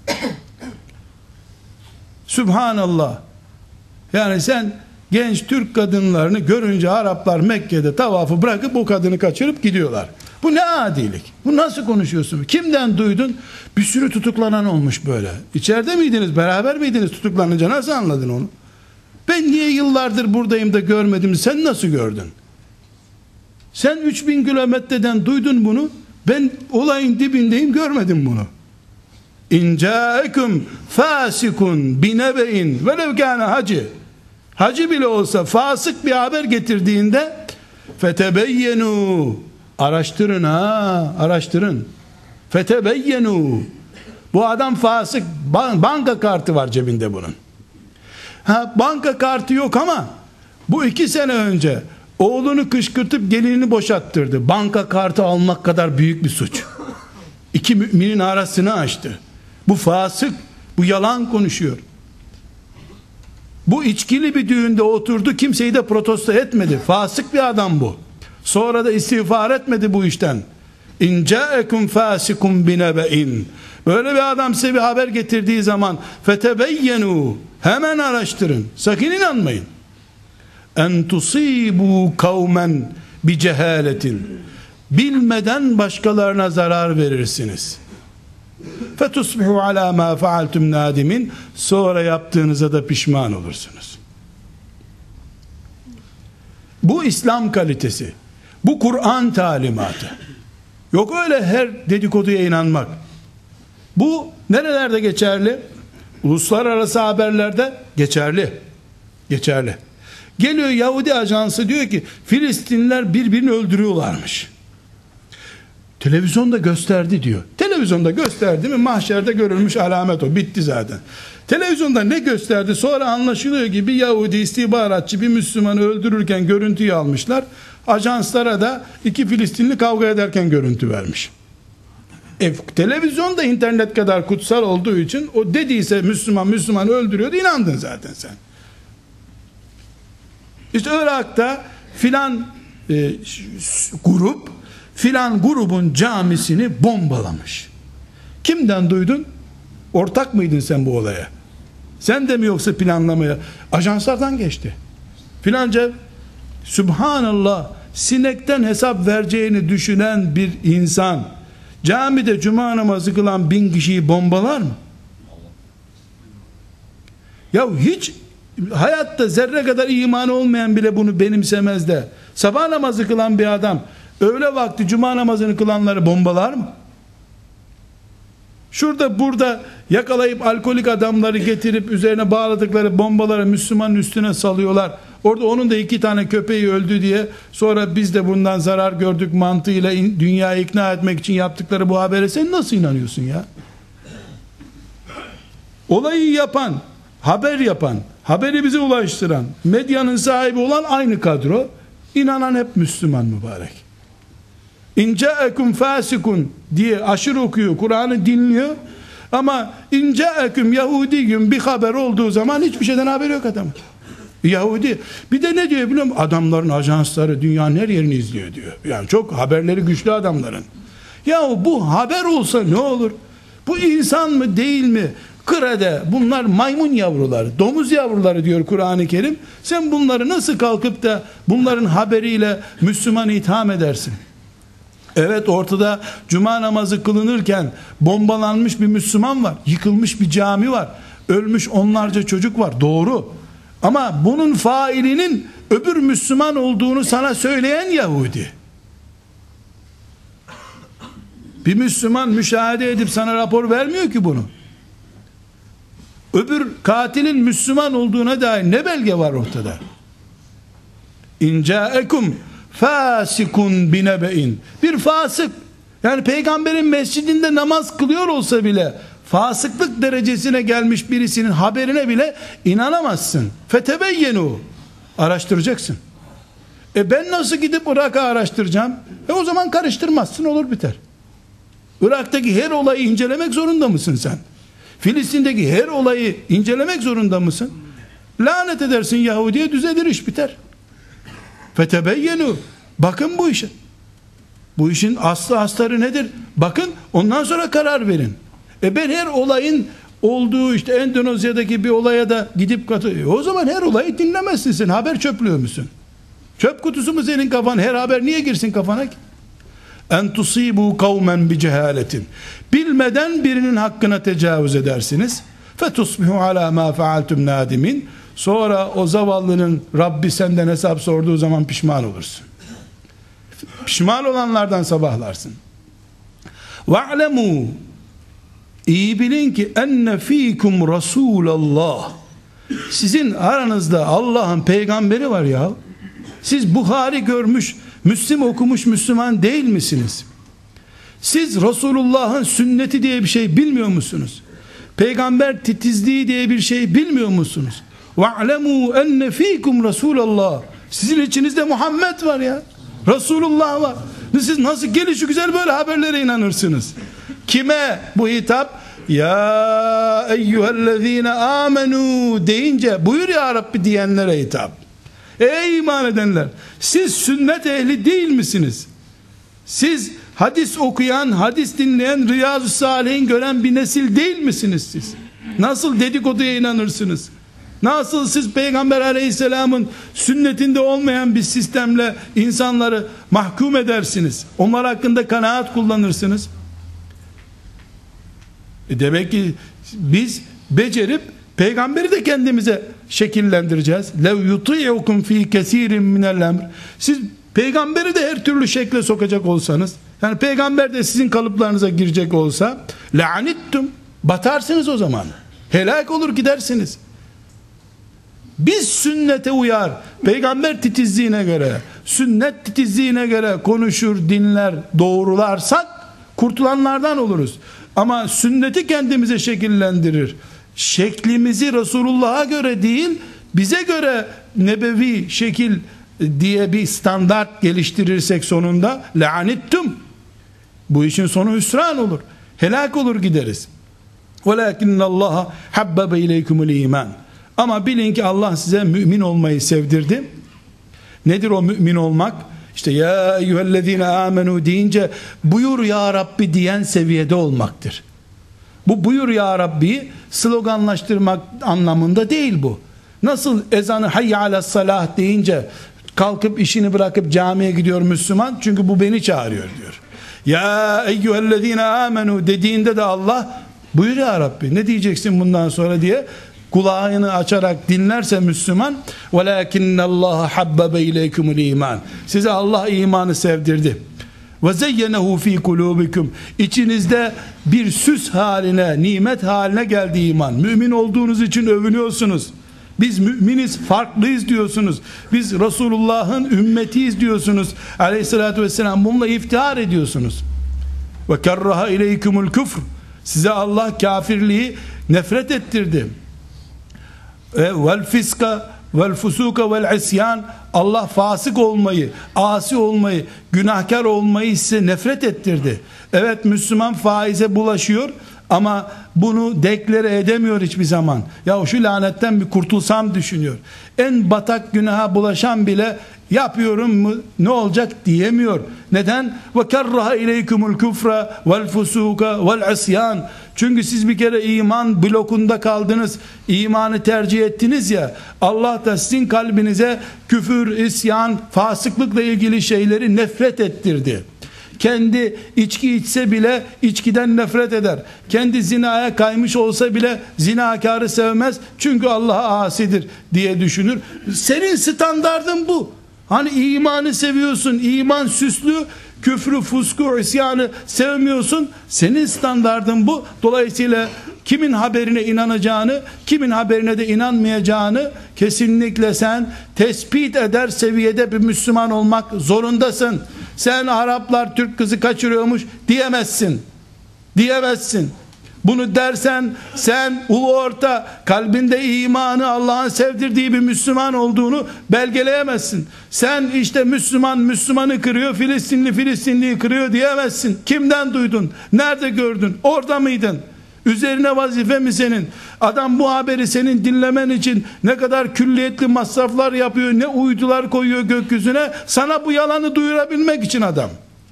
Sübhanallah. Yani sen genç Türk kadınlarını görünce Araplar Mekke'de tavafı bırakıp o kadını kaçırıp gidiyorlar. Bu ne adilik? Bu nasıl konuşuyorsun? Kimden duydun? Bir sürü tutuklanan olmuş böyle. İçeride miydiniz? Beraber miydiniz tutuklanınca? Nasıl anladın onu? Ben niye yıllardır buradayım da görmedim? Sen nasıl gördün? Sen üç bin kilometreden duydun bunu. Ben olayın dibindeyim, görmedim bunu. İn ca'ekum fasikun binebe'in velev kâne hacı. Hacı bile olsa fasık bir haber getirdiğinde fetebeyyenu, araştırın ha, araştırın. Fetebeyyenu. Bu adam fasık, banka kartı var cebinde bunun. Ha, banka kartı yok ama bu iki sene önce oğlunu kışkırtıp gelinini boşattırdı. Banka kartı almak kadar büyük bir suç. İki müminin arasını açtı. Bu fasık, bu yalan konuşuyor. Bu içkili bir düğünde oturdu, kimseyi de protesto etmedi. Fasık bir adam bu. Sonra da istiğfar etmedi bu işten. İn ca'ekum fasikum binebe'in. Böyle bir adam size bir haber getirdiği zaman fetebeyyenu, hemen araştırın. Sakın inanmayın. En tusibu kavmen bi cehaletin. Bilmeden başkalarına zarar verirsiniz. Fetusbihu ala ma faaltum nadimin. Sonra yaptığınıza da pişman olursunuz. Bu İslam kalitesi. Bu Kur'an talimatı. Yok öyle her dedikoduya inanmak. Bu nerelerde geçerli? Uluslararası haberlerde geçerli. Geçerli. Geliyor Yahudi ajansı diyor ki Filistinliler birbirini öldürüyorlarmış. Televizyonda gösterdi diyor. Televizyonda gösterdi mi mahşerde görülmüş alamet o. Bitti zaten. Televizyonda ne gösterdi? Sonra anlaşılıyor ki bir Yahudi istihbaratçı bir Müslümanı öldürürken görüntüyü almışlar. Ajanslara da iki Filistinli kavga ederken görüntü vermiş. E, televizyon da internet kadar kutsal olduğu için o dediyse Müslüman Müslüman öldürüyordu, inandın zaten sen. İşte Irak'ta filan e, grup filan grubun camisini bombalamış. Kimden duydun? Ortak mıydın sen bu olaya? Sen de mi yoksa planlamaya? Ajanslardan geçti. Filanca Subhanallah, sinekten hesap vereceğini düşünen bir insan camide cuma namazı kılan bin kişiyi bombalar mı? Ya hiç hayatta zerre kadar imanı olmayan bile bunu benimsemez de sabah namazı kılan bir adam öğle vakti cuma namazını kılanları bombalar mı? Şurada burada yakalayıp alkolik adamları getirip üzerine bağladıkları bombaları Müslümanın üstüne salıyorlar. Orada onun da iki tane köpeği öldü diye sonra biz de bundan zarar gördük mantığıyla dünyayı ikna etmek için yaptıkları bu habere sen nasıl inanıyorsun ya? Olayı yapan, haber yapan, haberi bize ulaştıran, medyanın sahibi olan aynı kadro, inanan hep Müslüman mübarek. İn ca'ekum fasikun diye aşırı okuyor, Kur'an'ı dinliyor ama in ca'ekum Yahudiyyun bir haber olduğu zaman hiçbir şeyden haberi yok adamın. Yahudi. Bir de ne diyor biliyor musun? Adamların ajansları dünyanın her yerini izliyor diyor. Yani çok haberleri güçlü adamların. Ya bu haber olsa ne olur? Bu insan mı değil mi? Kırede bunlar maymun yavruları, domuz yavruları diyor Kur'an-ı Kerim. Sen bunları nasıl kalkıp da bunların haberiyle Müslümanı itham edersin? Evet, ortada cuma namazı kılınırken bombalanmış bir Müslüman var. Yıkılmış bir cami var. Ölmüş onlarca çocuk var. Doğru. Ama bunun failinin öbür Müslüman olduğunu sana söyleyen Yahudi. Bir Müslüman müşahede edip sana rapor vermiyor ki bunu. Öbür katilin Müslüman olduğuna dair ne belge var ortada? İn ca'ekum fasikun binebe'in. Bir fasık, yani peygamberin mescidinde namaz kılıyor olsa bile fasıklık derecesine gelmiş birisinin haberine bile inanamazsın. Fetebeyyenu, araştıracaksın. E ben nasıl gidip Irak'ı araştıracağım? E o zaman karıştırmazsın, olur biter. Irak'taki her olayı incelemek zorunda mısın sen? Filistin'deki her olayı incelemek zorunda mısın? Lanet edersin Yahudi'ye, düzelir, iş biter. Fetebeyyenu, bakın bu işe. Bu işin aslı astarı nedir? Bakın, ondan sonra karar verin. E ben her olayın olduğu işte Endonezya'daki bir olaya da gidip katılıyorum. O zaman her olayı dinlemezsin sen. Haber çöplüyor musun? Çöp kutusu mu senin kafan? Her haber niye girsin kafana ki? En tusibu kavmen bi cehaletin. Bilmeden birinin hakkına tecavüz edersiniz. Fetusbihu ala ma faaltum nadimin. Sonra o zavallının Rabbi senden hesap sorduğu zaman pişman olursun. Pişman olanlardan sabahlarsın. Ve'lemû, iyi bilin ki enne fîkum Rasûlallah, sizin aranızda Allah'ın peygamberi var ya. Siz Buhari görmüş, Müslim okumuş Müslüman değil misiniz? Siz Resulullah'ın sünneti diye bir şey bilmiyor musunuz? Peygamber titizliği diye bir şey bilmiyor musunuz? وَعْلَمُوا اَنَّ ف۪يكُمْ Resulallah, sizin içinizde Muhammed var ya, Resulullah var. Siz nasıl gelişi güzel böyle haberlere inanırsınız? Kime bu hitap? Ya eyyühellezine amenu deyince buyur ya Rabbi diyenlere hitap. Ey iman edenler, siz sünnet ehli değil misiniz? Siz hadis okuyan, hadis dinleyen, Riyazu Salihin gören bir nesil değil misiniz siz? Nasıl dedikoduya inanırsınız? Nasıl siz Peygamber aleyhisselamın sünnetinde olmayan bir sistemle insanları mahkum edersiniz? Onlar hakkında kanaat kullanırsınız. E demek ki biz becerip Peygamberi de kendimize şekillendireceğiz. Lev yuti'ukum fi kesirin minel emr. Siz peygamberi de her türlü şekle sokacak olsanız, yani peygamber de sizin kalıplarınıza girecek olsa, la'anittum, batarsınız o zaman. Helak olur gidersiniz. Biz sünnete uyar, peygamber titizliğine göre, sünnet titizliğine göre konuşur, dinler, doğrularsak kurtulanlardan oluruz. Ama sünneti kendimize şekillendirir, şeklimizi Resulullah'a göre değil, bize göre nebevi şekil diye bir standart geliştirirsek sonunda la'anittum, bu işin sonu hüsran olur, helak olur gideriz. وَلَاكِنَّ اللّٰهَ حَبَّبَ اِلَيْكُمُ الْا۪يمَانِ. Ama bilin ki Allah size mümin olmayı sevdirdi. Nedir o mümin olmak? İşte ya eyyühellezine amenu deyince buyur ya Rabbi diyen seviyede olmaktır. Bu buyur ya Rabbi sloganlaştırmak anlamında değil bu. Nasıl ezanı hayy alas salah deyince kalkıp işini bırakıp camiye gidiyor Müslüman, çünkü bu beni çağırıyor diyor. Ya eyyühellezine amenu dediğinde de Allah buyur ya Rabbi ne diyeceksin bundan sonra diye kulağını açarak dinlerse Müslüman, وَلَاكِنَّ اللّٰهَ حَبَّبَ اِلَيْكُمُ الْا۪يمَانِ. Size Allah imanı sevdirdi. وَزَيَّنَهُ ف۪ي قُلُوبِكُمْ. İçinizde bir süs haline, nimet haline geldi iman. Mümin olduğunuz için övünüyorsunuz. Biz müminiz, farklıyız diyorsunuz. Biz Resulullah'ın ümmetiyiz diyorsunuz. Aleyhissalatü vesselam, bununla iftihar ediyorsunuz. وَكَرَّهَ اِلَيْكُمُ الْكُفْرِ. Size Allah kafirliği nefret ettirdi. Vel fiska vel fusuka vel isyan. Allah fasık olmayı, asi olmayı, günahkar olmayı size nefret ettirdi. Evet, Müslüman faize bulaşıyor ama bunu deklare edemiyor hiçbir zaman. Ya şu lanetten bir kurtulsam düşünüyor. En batak günaha bulaşan bile yapıyorum mu ne olacak diyemiyor. Neden? Ve kerraha ileykumul küfre vel fusuka vel isyan. Çünkü siz bir kere iman blokunda kaldınız, imanı tercih ettiniz ya, Allah da sizin kalbinize küfür, isyan, fasıklıkla ilgili şeyleri nefret ettirdi. Kendi içki içse bile içkiden nefret eder. Kendi zinaya kaymış olsa bile zinakarı sevmez. Çünkü Allah'a asidir diye düşünür. Senin standardın bu. Hani imanı seviyorsun, iman süslü, küfrü, fusku, isyanı sevmiyorsun. Senin standardın bu. Dolayısıyla kimin haberine inanacağını, kimin haberine de inanmayacağını kesinlikle sen tespit eder seviyede bir Müslüman olmak zorundasın. Sen Araplar Türk kızı kaçırıyormuş diyemezsin. Diyemezsin. Bunu dersen sen ulu orta kalbinde imanı, Allah'ın sevdirdiği bir Müslüman olduğunu belgeleyemezsin. Sen işte Müslüman Müslümanı kırıyor, Filistinli Filistinliyi kırıyor diyemezsin. Kimden duydun? Nerede gördün? Orada mıydın? Üzerine vazife mi senin? Adam bu haberi senin dinlemen için ne kadar külliyetli masraflar yapıyor, ne uydular koyuyor gökyüzüne, sana bu yalanı duyurabilmek için adam.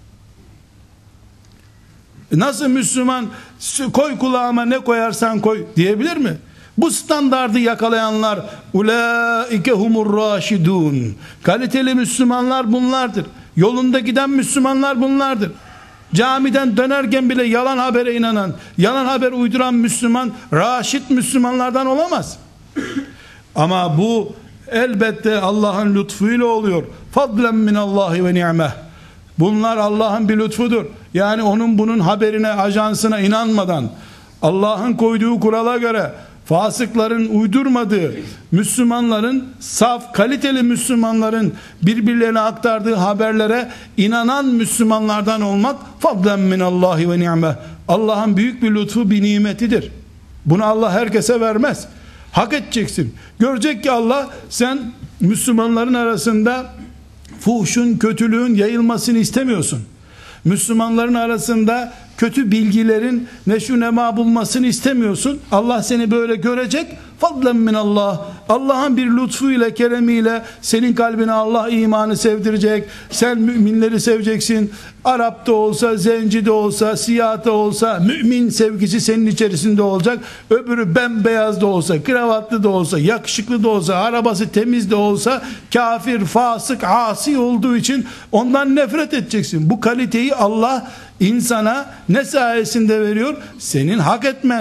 Nasıl Müslüman koy kulağıma ne koyarsan koy diyebilir mi? Bu standardı yakalayanlar ulaike humur raşidun. Kaliteli Müslümanlar bunlardır. Yolunda giden Müslümanlar bunlardır. Camiden dönerken bile yalan habere inanan, yalan haber uyduran Müslüman raşit Müslümanlardan olamaz. Ama bu elbette Allah'ın lütfuyla oluyor. Fadlen minallahi ve ni'meh. Bunlar Allah'ın bir lütfudur. Yani onun bunun haberine, ajansına inanmadan, Allah'ın koyduğu kurala göre fasıkların uydurmadığı, Müslümanların, saf kaliteli Müslümanların birbirlerine aktardığı haberlere inanan Müslümanlardan olmak fadlen minallahi ve ni'meh. Allah'ın büyük bir lütfu, bir nimetidir. Bunu Allah herkese vermez. Hak edeceksin. Görecek ki Allah, sen Müslümanların arasında fuhşun, kötülüğün yayılmasını istemiyorsun. Müslümanların arasında kötü bilgilerin neşü nema bulmasını istemiyorsun. Allah seni böyle görecek. Fadlen minallah. Allah'ın bir lütfuyla, keremiyle senin kalbine Allah imanı sevdirecek. Sen müminleri seveceksin. Arap da olsa, zenci de olsa, siyah da olsa mümin sevgisi senin içerisinde olacak. Öbürü bembeyaz da olsa, kravatlı da olsa, yakışıklı da olsa, arabası temiz de olsa, kafir, fasık, asi olduğu için ondan nefret edeceksin. Bu kaliteyi Allah insana ne sayesinde veriyor? Senin hak etmen,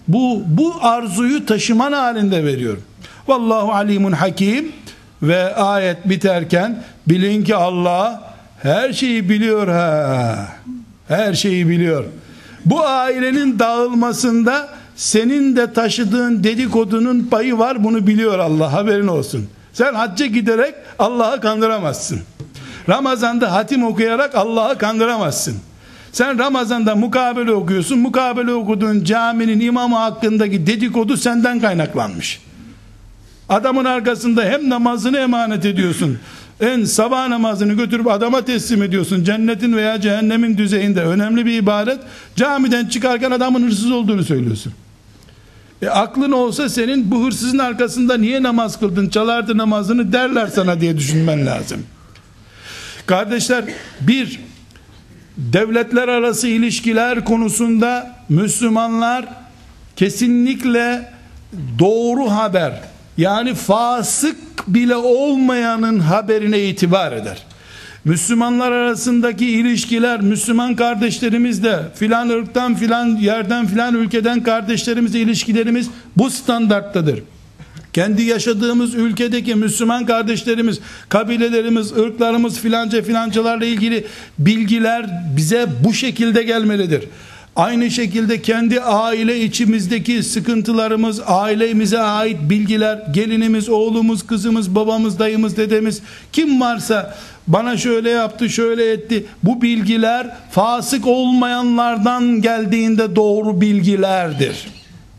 Bu, bu arzuyu taşıman halinde veriyorum. Vallahu alimun hakim. Ve ayet biterken bilin ki Allah her şeyi biliyor ha. Her şeyi biliyor. Bu ailenin dağılmasında senin de taşıdığın dedikodunun payı var, bunu biliyor Allah, haberin olsun. Sen hacca giderek Allah'ı kandıramazsın. Ramazan'da hatim okuyarak Allah'ı kandıramazsın. Sen Ramazan'da mukabele okuyorsun, mukabele okuduğun caminin imamı hakkındaki dedikodu senden kaynaklanmış. Adamın arkasında hem namazını emanet ediyorsun, en sabah namazını götürüp adama teslim ediyorsun. Cennetin veya cehennemin düzeyinde önemli bir ibadet. Camiden çıkarken adamın hırsız olduğunu söylüyorsun. E aklın olsa senin bu hırsızın arkasında niye namaz kıldın, çalardı namazını derler sana diye düşünmen lazım. Kardeşler, bir, devletler arası ilişkiler konusunda Müslümanlar kesinlikle doğru haber, yani fasık bile olmayanın haberine itibar eder. Müslümanlar arasındaki ilişkiler, Müslüman kardeşlerimizle, filan ırktan, filan yerden, filan ülkeden kardeşlerimizle ilişkilerimiz bu standarttadır. Kendi yaşadığımız ülkedeki Müslüman kardeşlerimiz, kabilelerimiz, ırklarımız, filanca filancalarla ilgili bilgiler bize bu şekilde gelmelidir. Aynı şekilde kendi aile içimizdeki sıkıntılarımız, ailemize ait bilgiler, gelinimiz, oğlumuz, kızımız, babamız, dayımız, dedemiz, kim varsa bana şöyle yaptı, şöyle etti, bu bilgiler fasık olmayanlardan geldiğinde doğru bilgilerdir.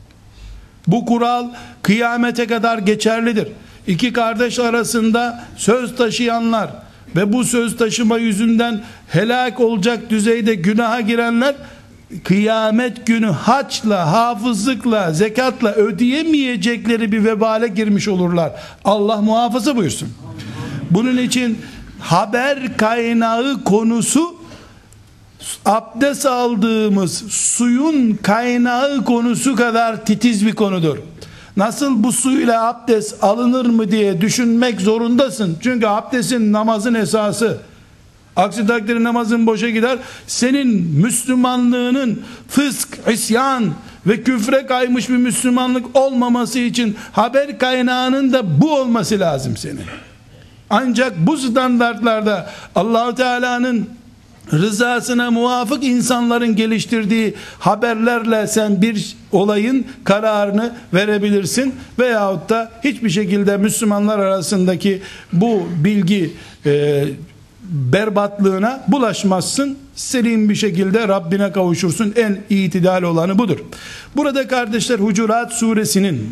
Bu kural kıyamete kadar geçerlidir. İki kardeş arasında söz taşıyanlar ve bu söz taşıma yüzünden helak olacak düzeyde günaha girenler, kıyamet günü haçla, hafızlıkla, zekatla ödeyemeyecekleri bir vebale girmiş olurlar. Allah muhafaza buyursun. Bunun için haber kaynağı konusu, abdest aldığımız suyun kaynağı konusu kadar titiz bir konudur. Nasıl bu suyla abdest alınır mı diye düşünmek zorundasın. Çünkü abdestin, namazın esası. Aksi takdirde namazın boşa gider. Senin Müslümanlığının fısk, isyan ve küfre kaymış bir Müslümanlık olmaması için haber kaynağının da bu olması lazım senin. Ancak bu standartlarda Allah-u Teala'nın rızasına muvafık insanların geliştirdiği haberlerle sen bir olayın kararını verebilirsin veyahut da hiçbir şekilde Müslümanlar arasındaki bu bilgi e, berbatlığına bulaşmazsın. Selim bir şekilde Rabbine kavuşursun. En itidal olanı budur. Burada kardeşler, Hucurat suresinin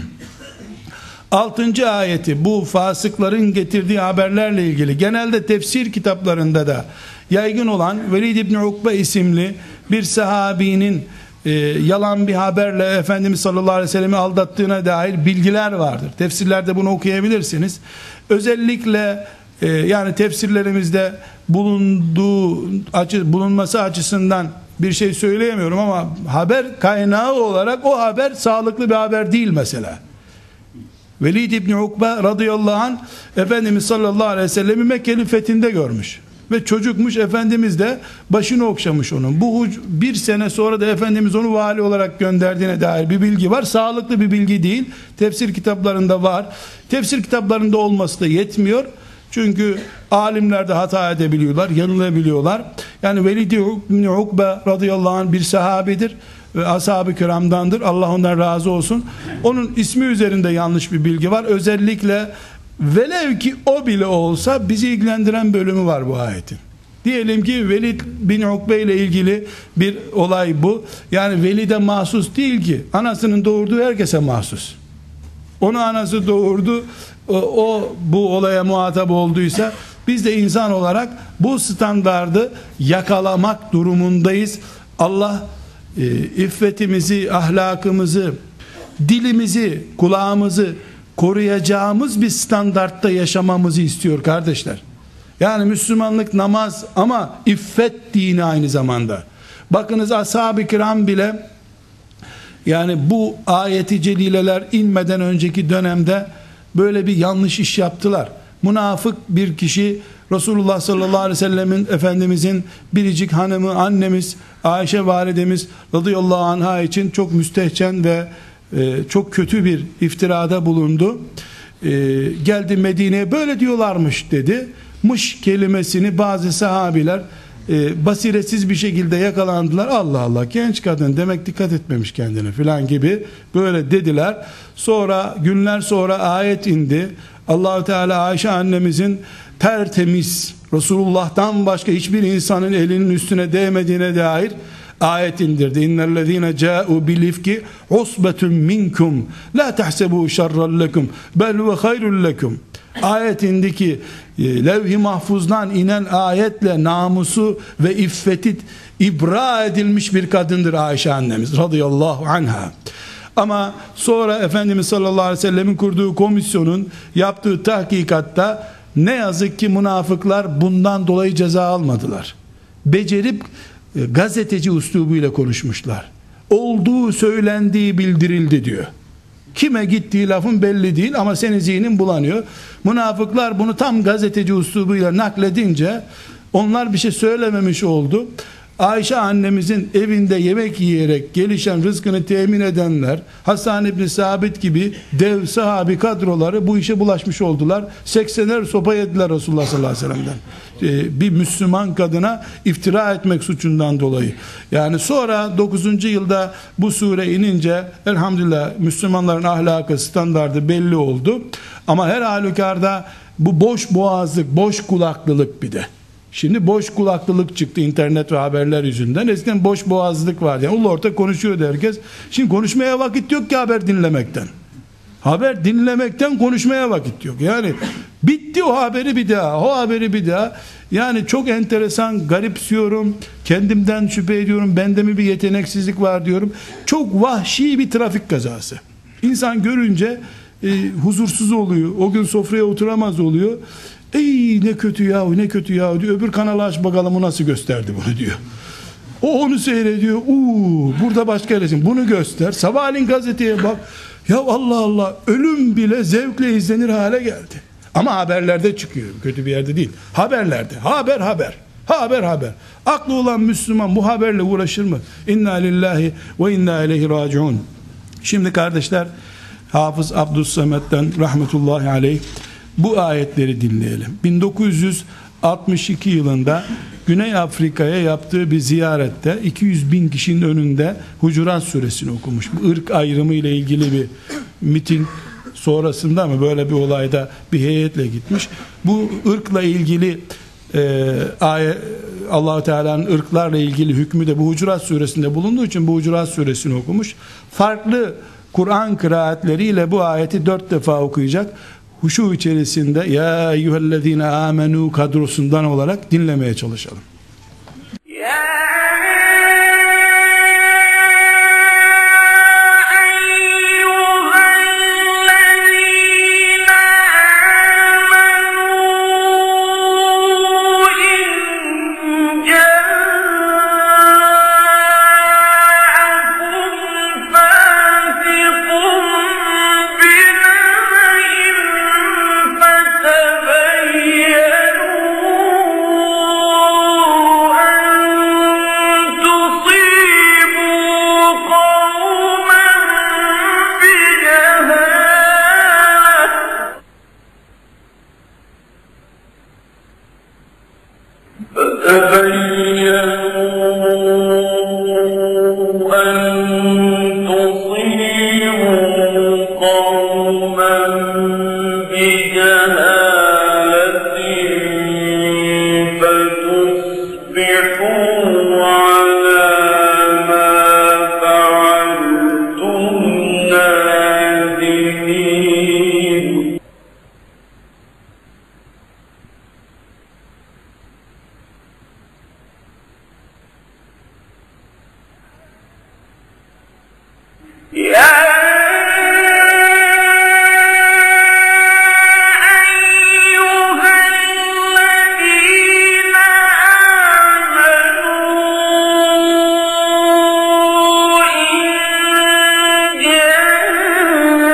altıncı ayeti, bu fasıkların getirdiği haberlerle ilgili genelde tefsir kitaplarında da yaygın olan Velid İbni Ukbe isimli bir sahabinin e, yalan bir haberle Efendimiz sallallahu aleyhi ve sellem'i aldattığına dair bilgiler vardır. Tefsirlerde bunu okuyabilirsiniz. Özellikle e, yani tefsirlerimizde bulunduğu açı, bulunması açısından bir şey söyleyemiyorum ama haber kaynağı olarak o haber sağlıklı bir haber değil mesela. Velid İbni Ukbe radıyallahu anh Efendimiz sallallahu aleyhi ve sellem'i Mekke'nin fethinde görmüş ve çocukmuş, Efendimiz de başını okşamış onun. Bu bir sene sonra da Efendimiz onu vali olarak gönderdiğine dair bir bilgi var. Sağlıklı bir bilgi değil. Tefsir kitaplarında var. Tefsir kitaplarında olması da yetmiyor. Çünkü alimler de hata edebiliyorlar, yanılabiliyorlar. Yani Velid İbni Ukbe radıyallahu anh bir sahabedir ve ashab-ı kiramdandır. Allah ondan razı olsun. Onun ismi üzerinde yanlış bir bilgi var. Özellikle velev ki o bile olsa bizi ilgilendiren bölümü var bu ayetin. Diyelim ki Velid bin Ukbe ile ilgili bir olay bu. Yani Velid'e mahsus değil ki. Anasının doğurduğu herkese mahsus. Onu anası doğurdu. O, o bu olaya muhatap olduysa biz de insan olarak bu standardı yakalamak durumundayız. Allah e, iffetimizi, ahlakımızı, dilimizi, kulağımızı koruyacağımız bir standartta yaşamamızı istiyor kardeşler. Yani Müslümanlık namaz ama iffet dini aynı zamanda. Bakınız ashab-ı kiram bile yani bu ayeti celileler inmeden önceki dönemde böyle bir yanlış iş yaptılar. Münafık bir kişi Resulullah sallallahu aleyhi ve sellemin Efendimizin biricik hanımı annemiz Ayşe validemiz radıyallahu anha için çok müstehcen ve e, çok kötü bir iftirada bulundu. E, geldi Medine'ye, böyle diyorlarmış dedi. Mış kelimesini bazı sahabiler e, basiretsiz bir şekilde yakalandılar. Allah Allah, genç kadın demek dikkat etmemiş kendine filan gibi böyle dediler. Sonra günler sonra ayet indi. Allah-u Teala Ayşe annemizin tertemiz, Resulullah'tan başka hiçbir insanın elinin üstüne değmediğine dair ayet indirdi. İnnellezîne câ'û bilifki usbetun minkum la tahsebû şerran lekum bel ve hayrun lekum. Ayet indi ki levh-i mahfuzdan inen ayetle namusu ve iffeti ibra edilmiş bir kadındır Ayşe annemiz radıyallahu anha. Ama sonra Efendimiz sallallahu aleyhi ve sellemin kurduğu komisyonun yaptığı tahkikatta ne yazık ki münafıklar bundan dolayı ceza almadılar. Becerip e, gazeteci üslubuyla konuşmuşlar. Olduğu söylendiği bildirildi diyor. Kime gittiği lafın belli değil ama senin zihnin bulanıyor. Münafıklar bunu tam gazeteci üslubuyla nakledince onlar bir şey söylememiş oldu. Ayşe annemizin evinde yemek yiyerek gelişen rızkını temin edenler, Hasan İbni Sabit gibi dev sahabi kadroları bu işe bulaşmış oldular. seksener sopa yediler Resulullah sallallahu aleyhi ve sellem'den. Ee, bir Müslüman kadına iftira etmek suçundan dolayı. Yani sonra dokuzuncu yılda bu sure inince elhamdülillah Müslümanların ahlakı, standardı belli oldu. Ama her halükarda bu boş boğazlık, boş kulaklılık bir de. Şimdi boş kulaklılık çıktı internet ve haberler yüzünden. Eskiden boş boğazlık vardı. Yani ulu orta konuşuyordu herkes. Şimdi konuşmaya vakit yok ki haber dinlemekten. Haber dinlemekten konuşmaya vakit yok. Yani bitti o haberi bir daha, o haberi bir daha. Yani çok enteresan, garipsiyorum. Kendimden şüphe ediyorum. Bende mi bir yeteneksizlik var diyorum. Çok vahşi bir trafik kazası. İnsan görünce e, huzursuz oluyor. O gün sofraya oturamaz oluyor. Ey ne kötü ya, ne kötü ya diyor. Öbür kanalı aç bakalım, o nasıl gösterdi bunu diyor. O onu seyrediyor. Uuu burada başka resim. Bunu göster. Sabahleyin gazeteye bak. Ya Allah Allah, ölüm bile zevkle izlenir hale geldi. Ama haberlerde çıkıyor. Kötü bir yerde değil. Haberlerde. Haber haber. Haber haber. Aklı olan Müslüman bu haberle uğraşır mı? İnna lillahi ve inna ileyhi raciun. Şimdi kardeşler, Hafız Abdüssamet'ten rahmetullahi aleyh bu ayetleri dinleyelim. bin dokuz yüz altmış iki yılında Güney Afrika'ya yaptığı bir ziyarette iki yüz bin kişinin önünde Hucurat suresini okumuş. Bu ırk ayrımı ile ilgili bir miting sonrasında mı böyle bir olayda bir heyetle gitmiş. Bu ırkla ilgili e, ayet, Allah-u Teala'nın ırklarla ilgili hükmü de bu Hucurat suresinde bulunduğu için bu Hucurat suresini okumuş. Farklı Kur'an kıraatleriyle bu ayeti dört defa okuyacak. Huşu içerisinde ya eyyühellezine amenu kadrosundan olarak dinlemeye çalışalım.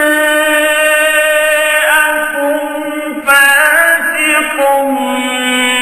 فاسق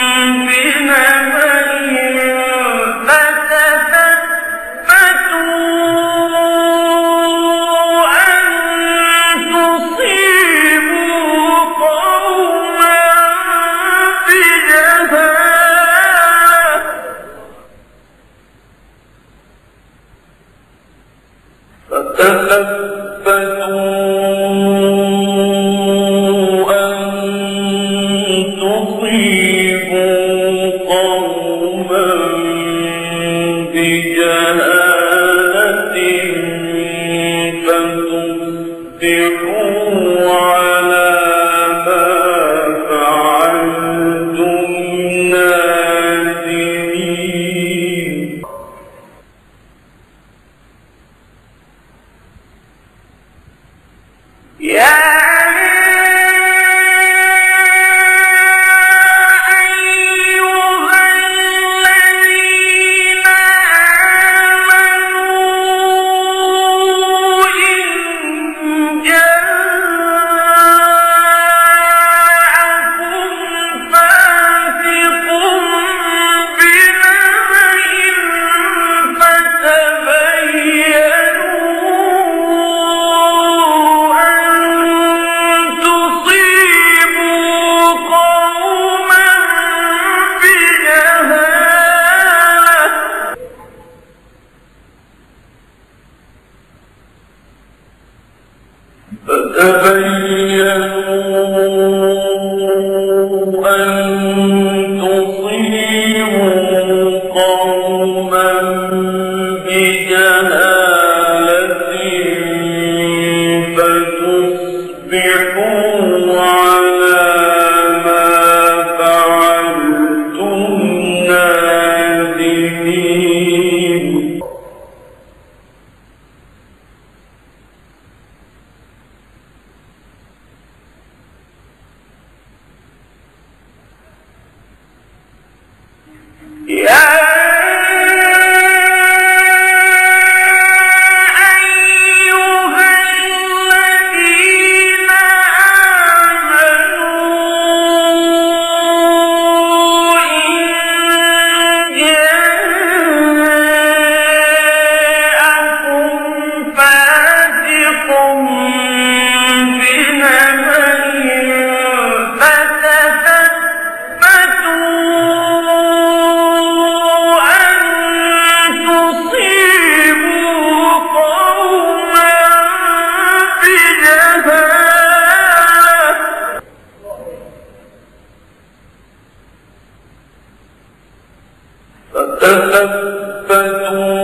فتثبتوا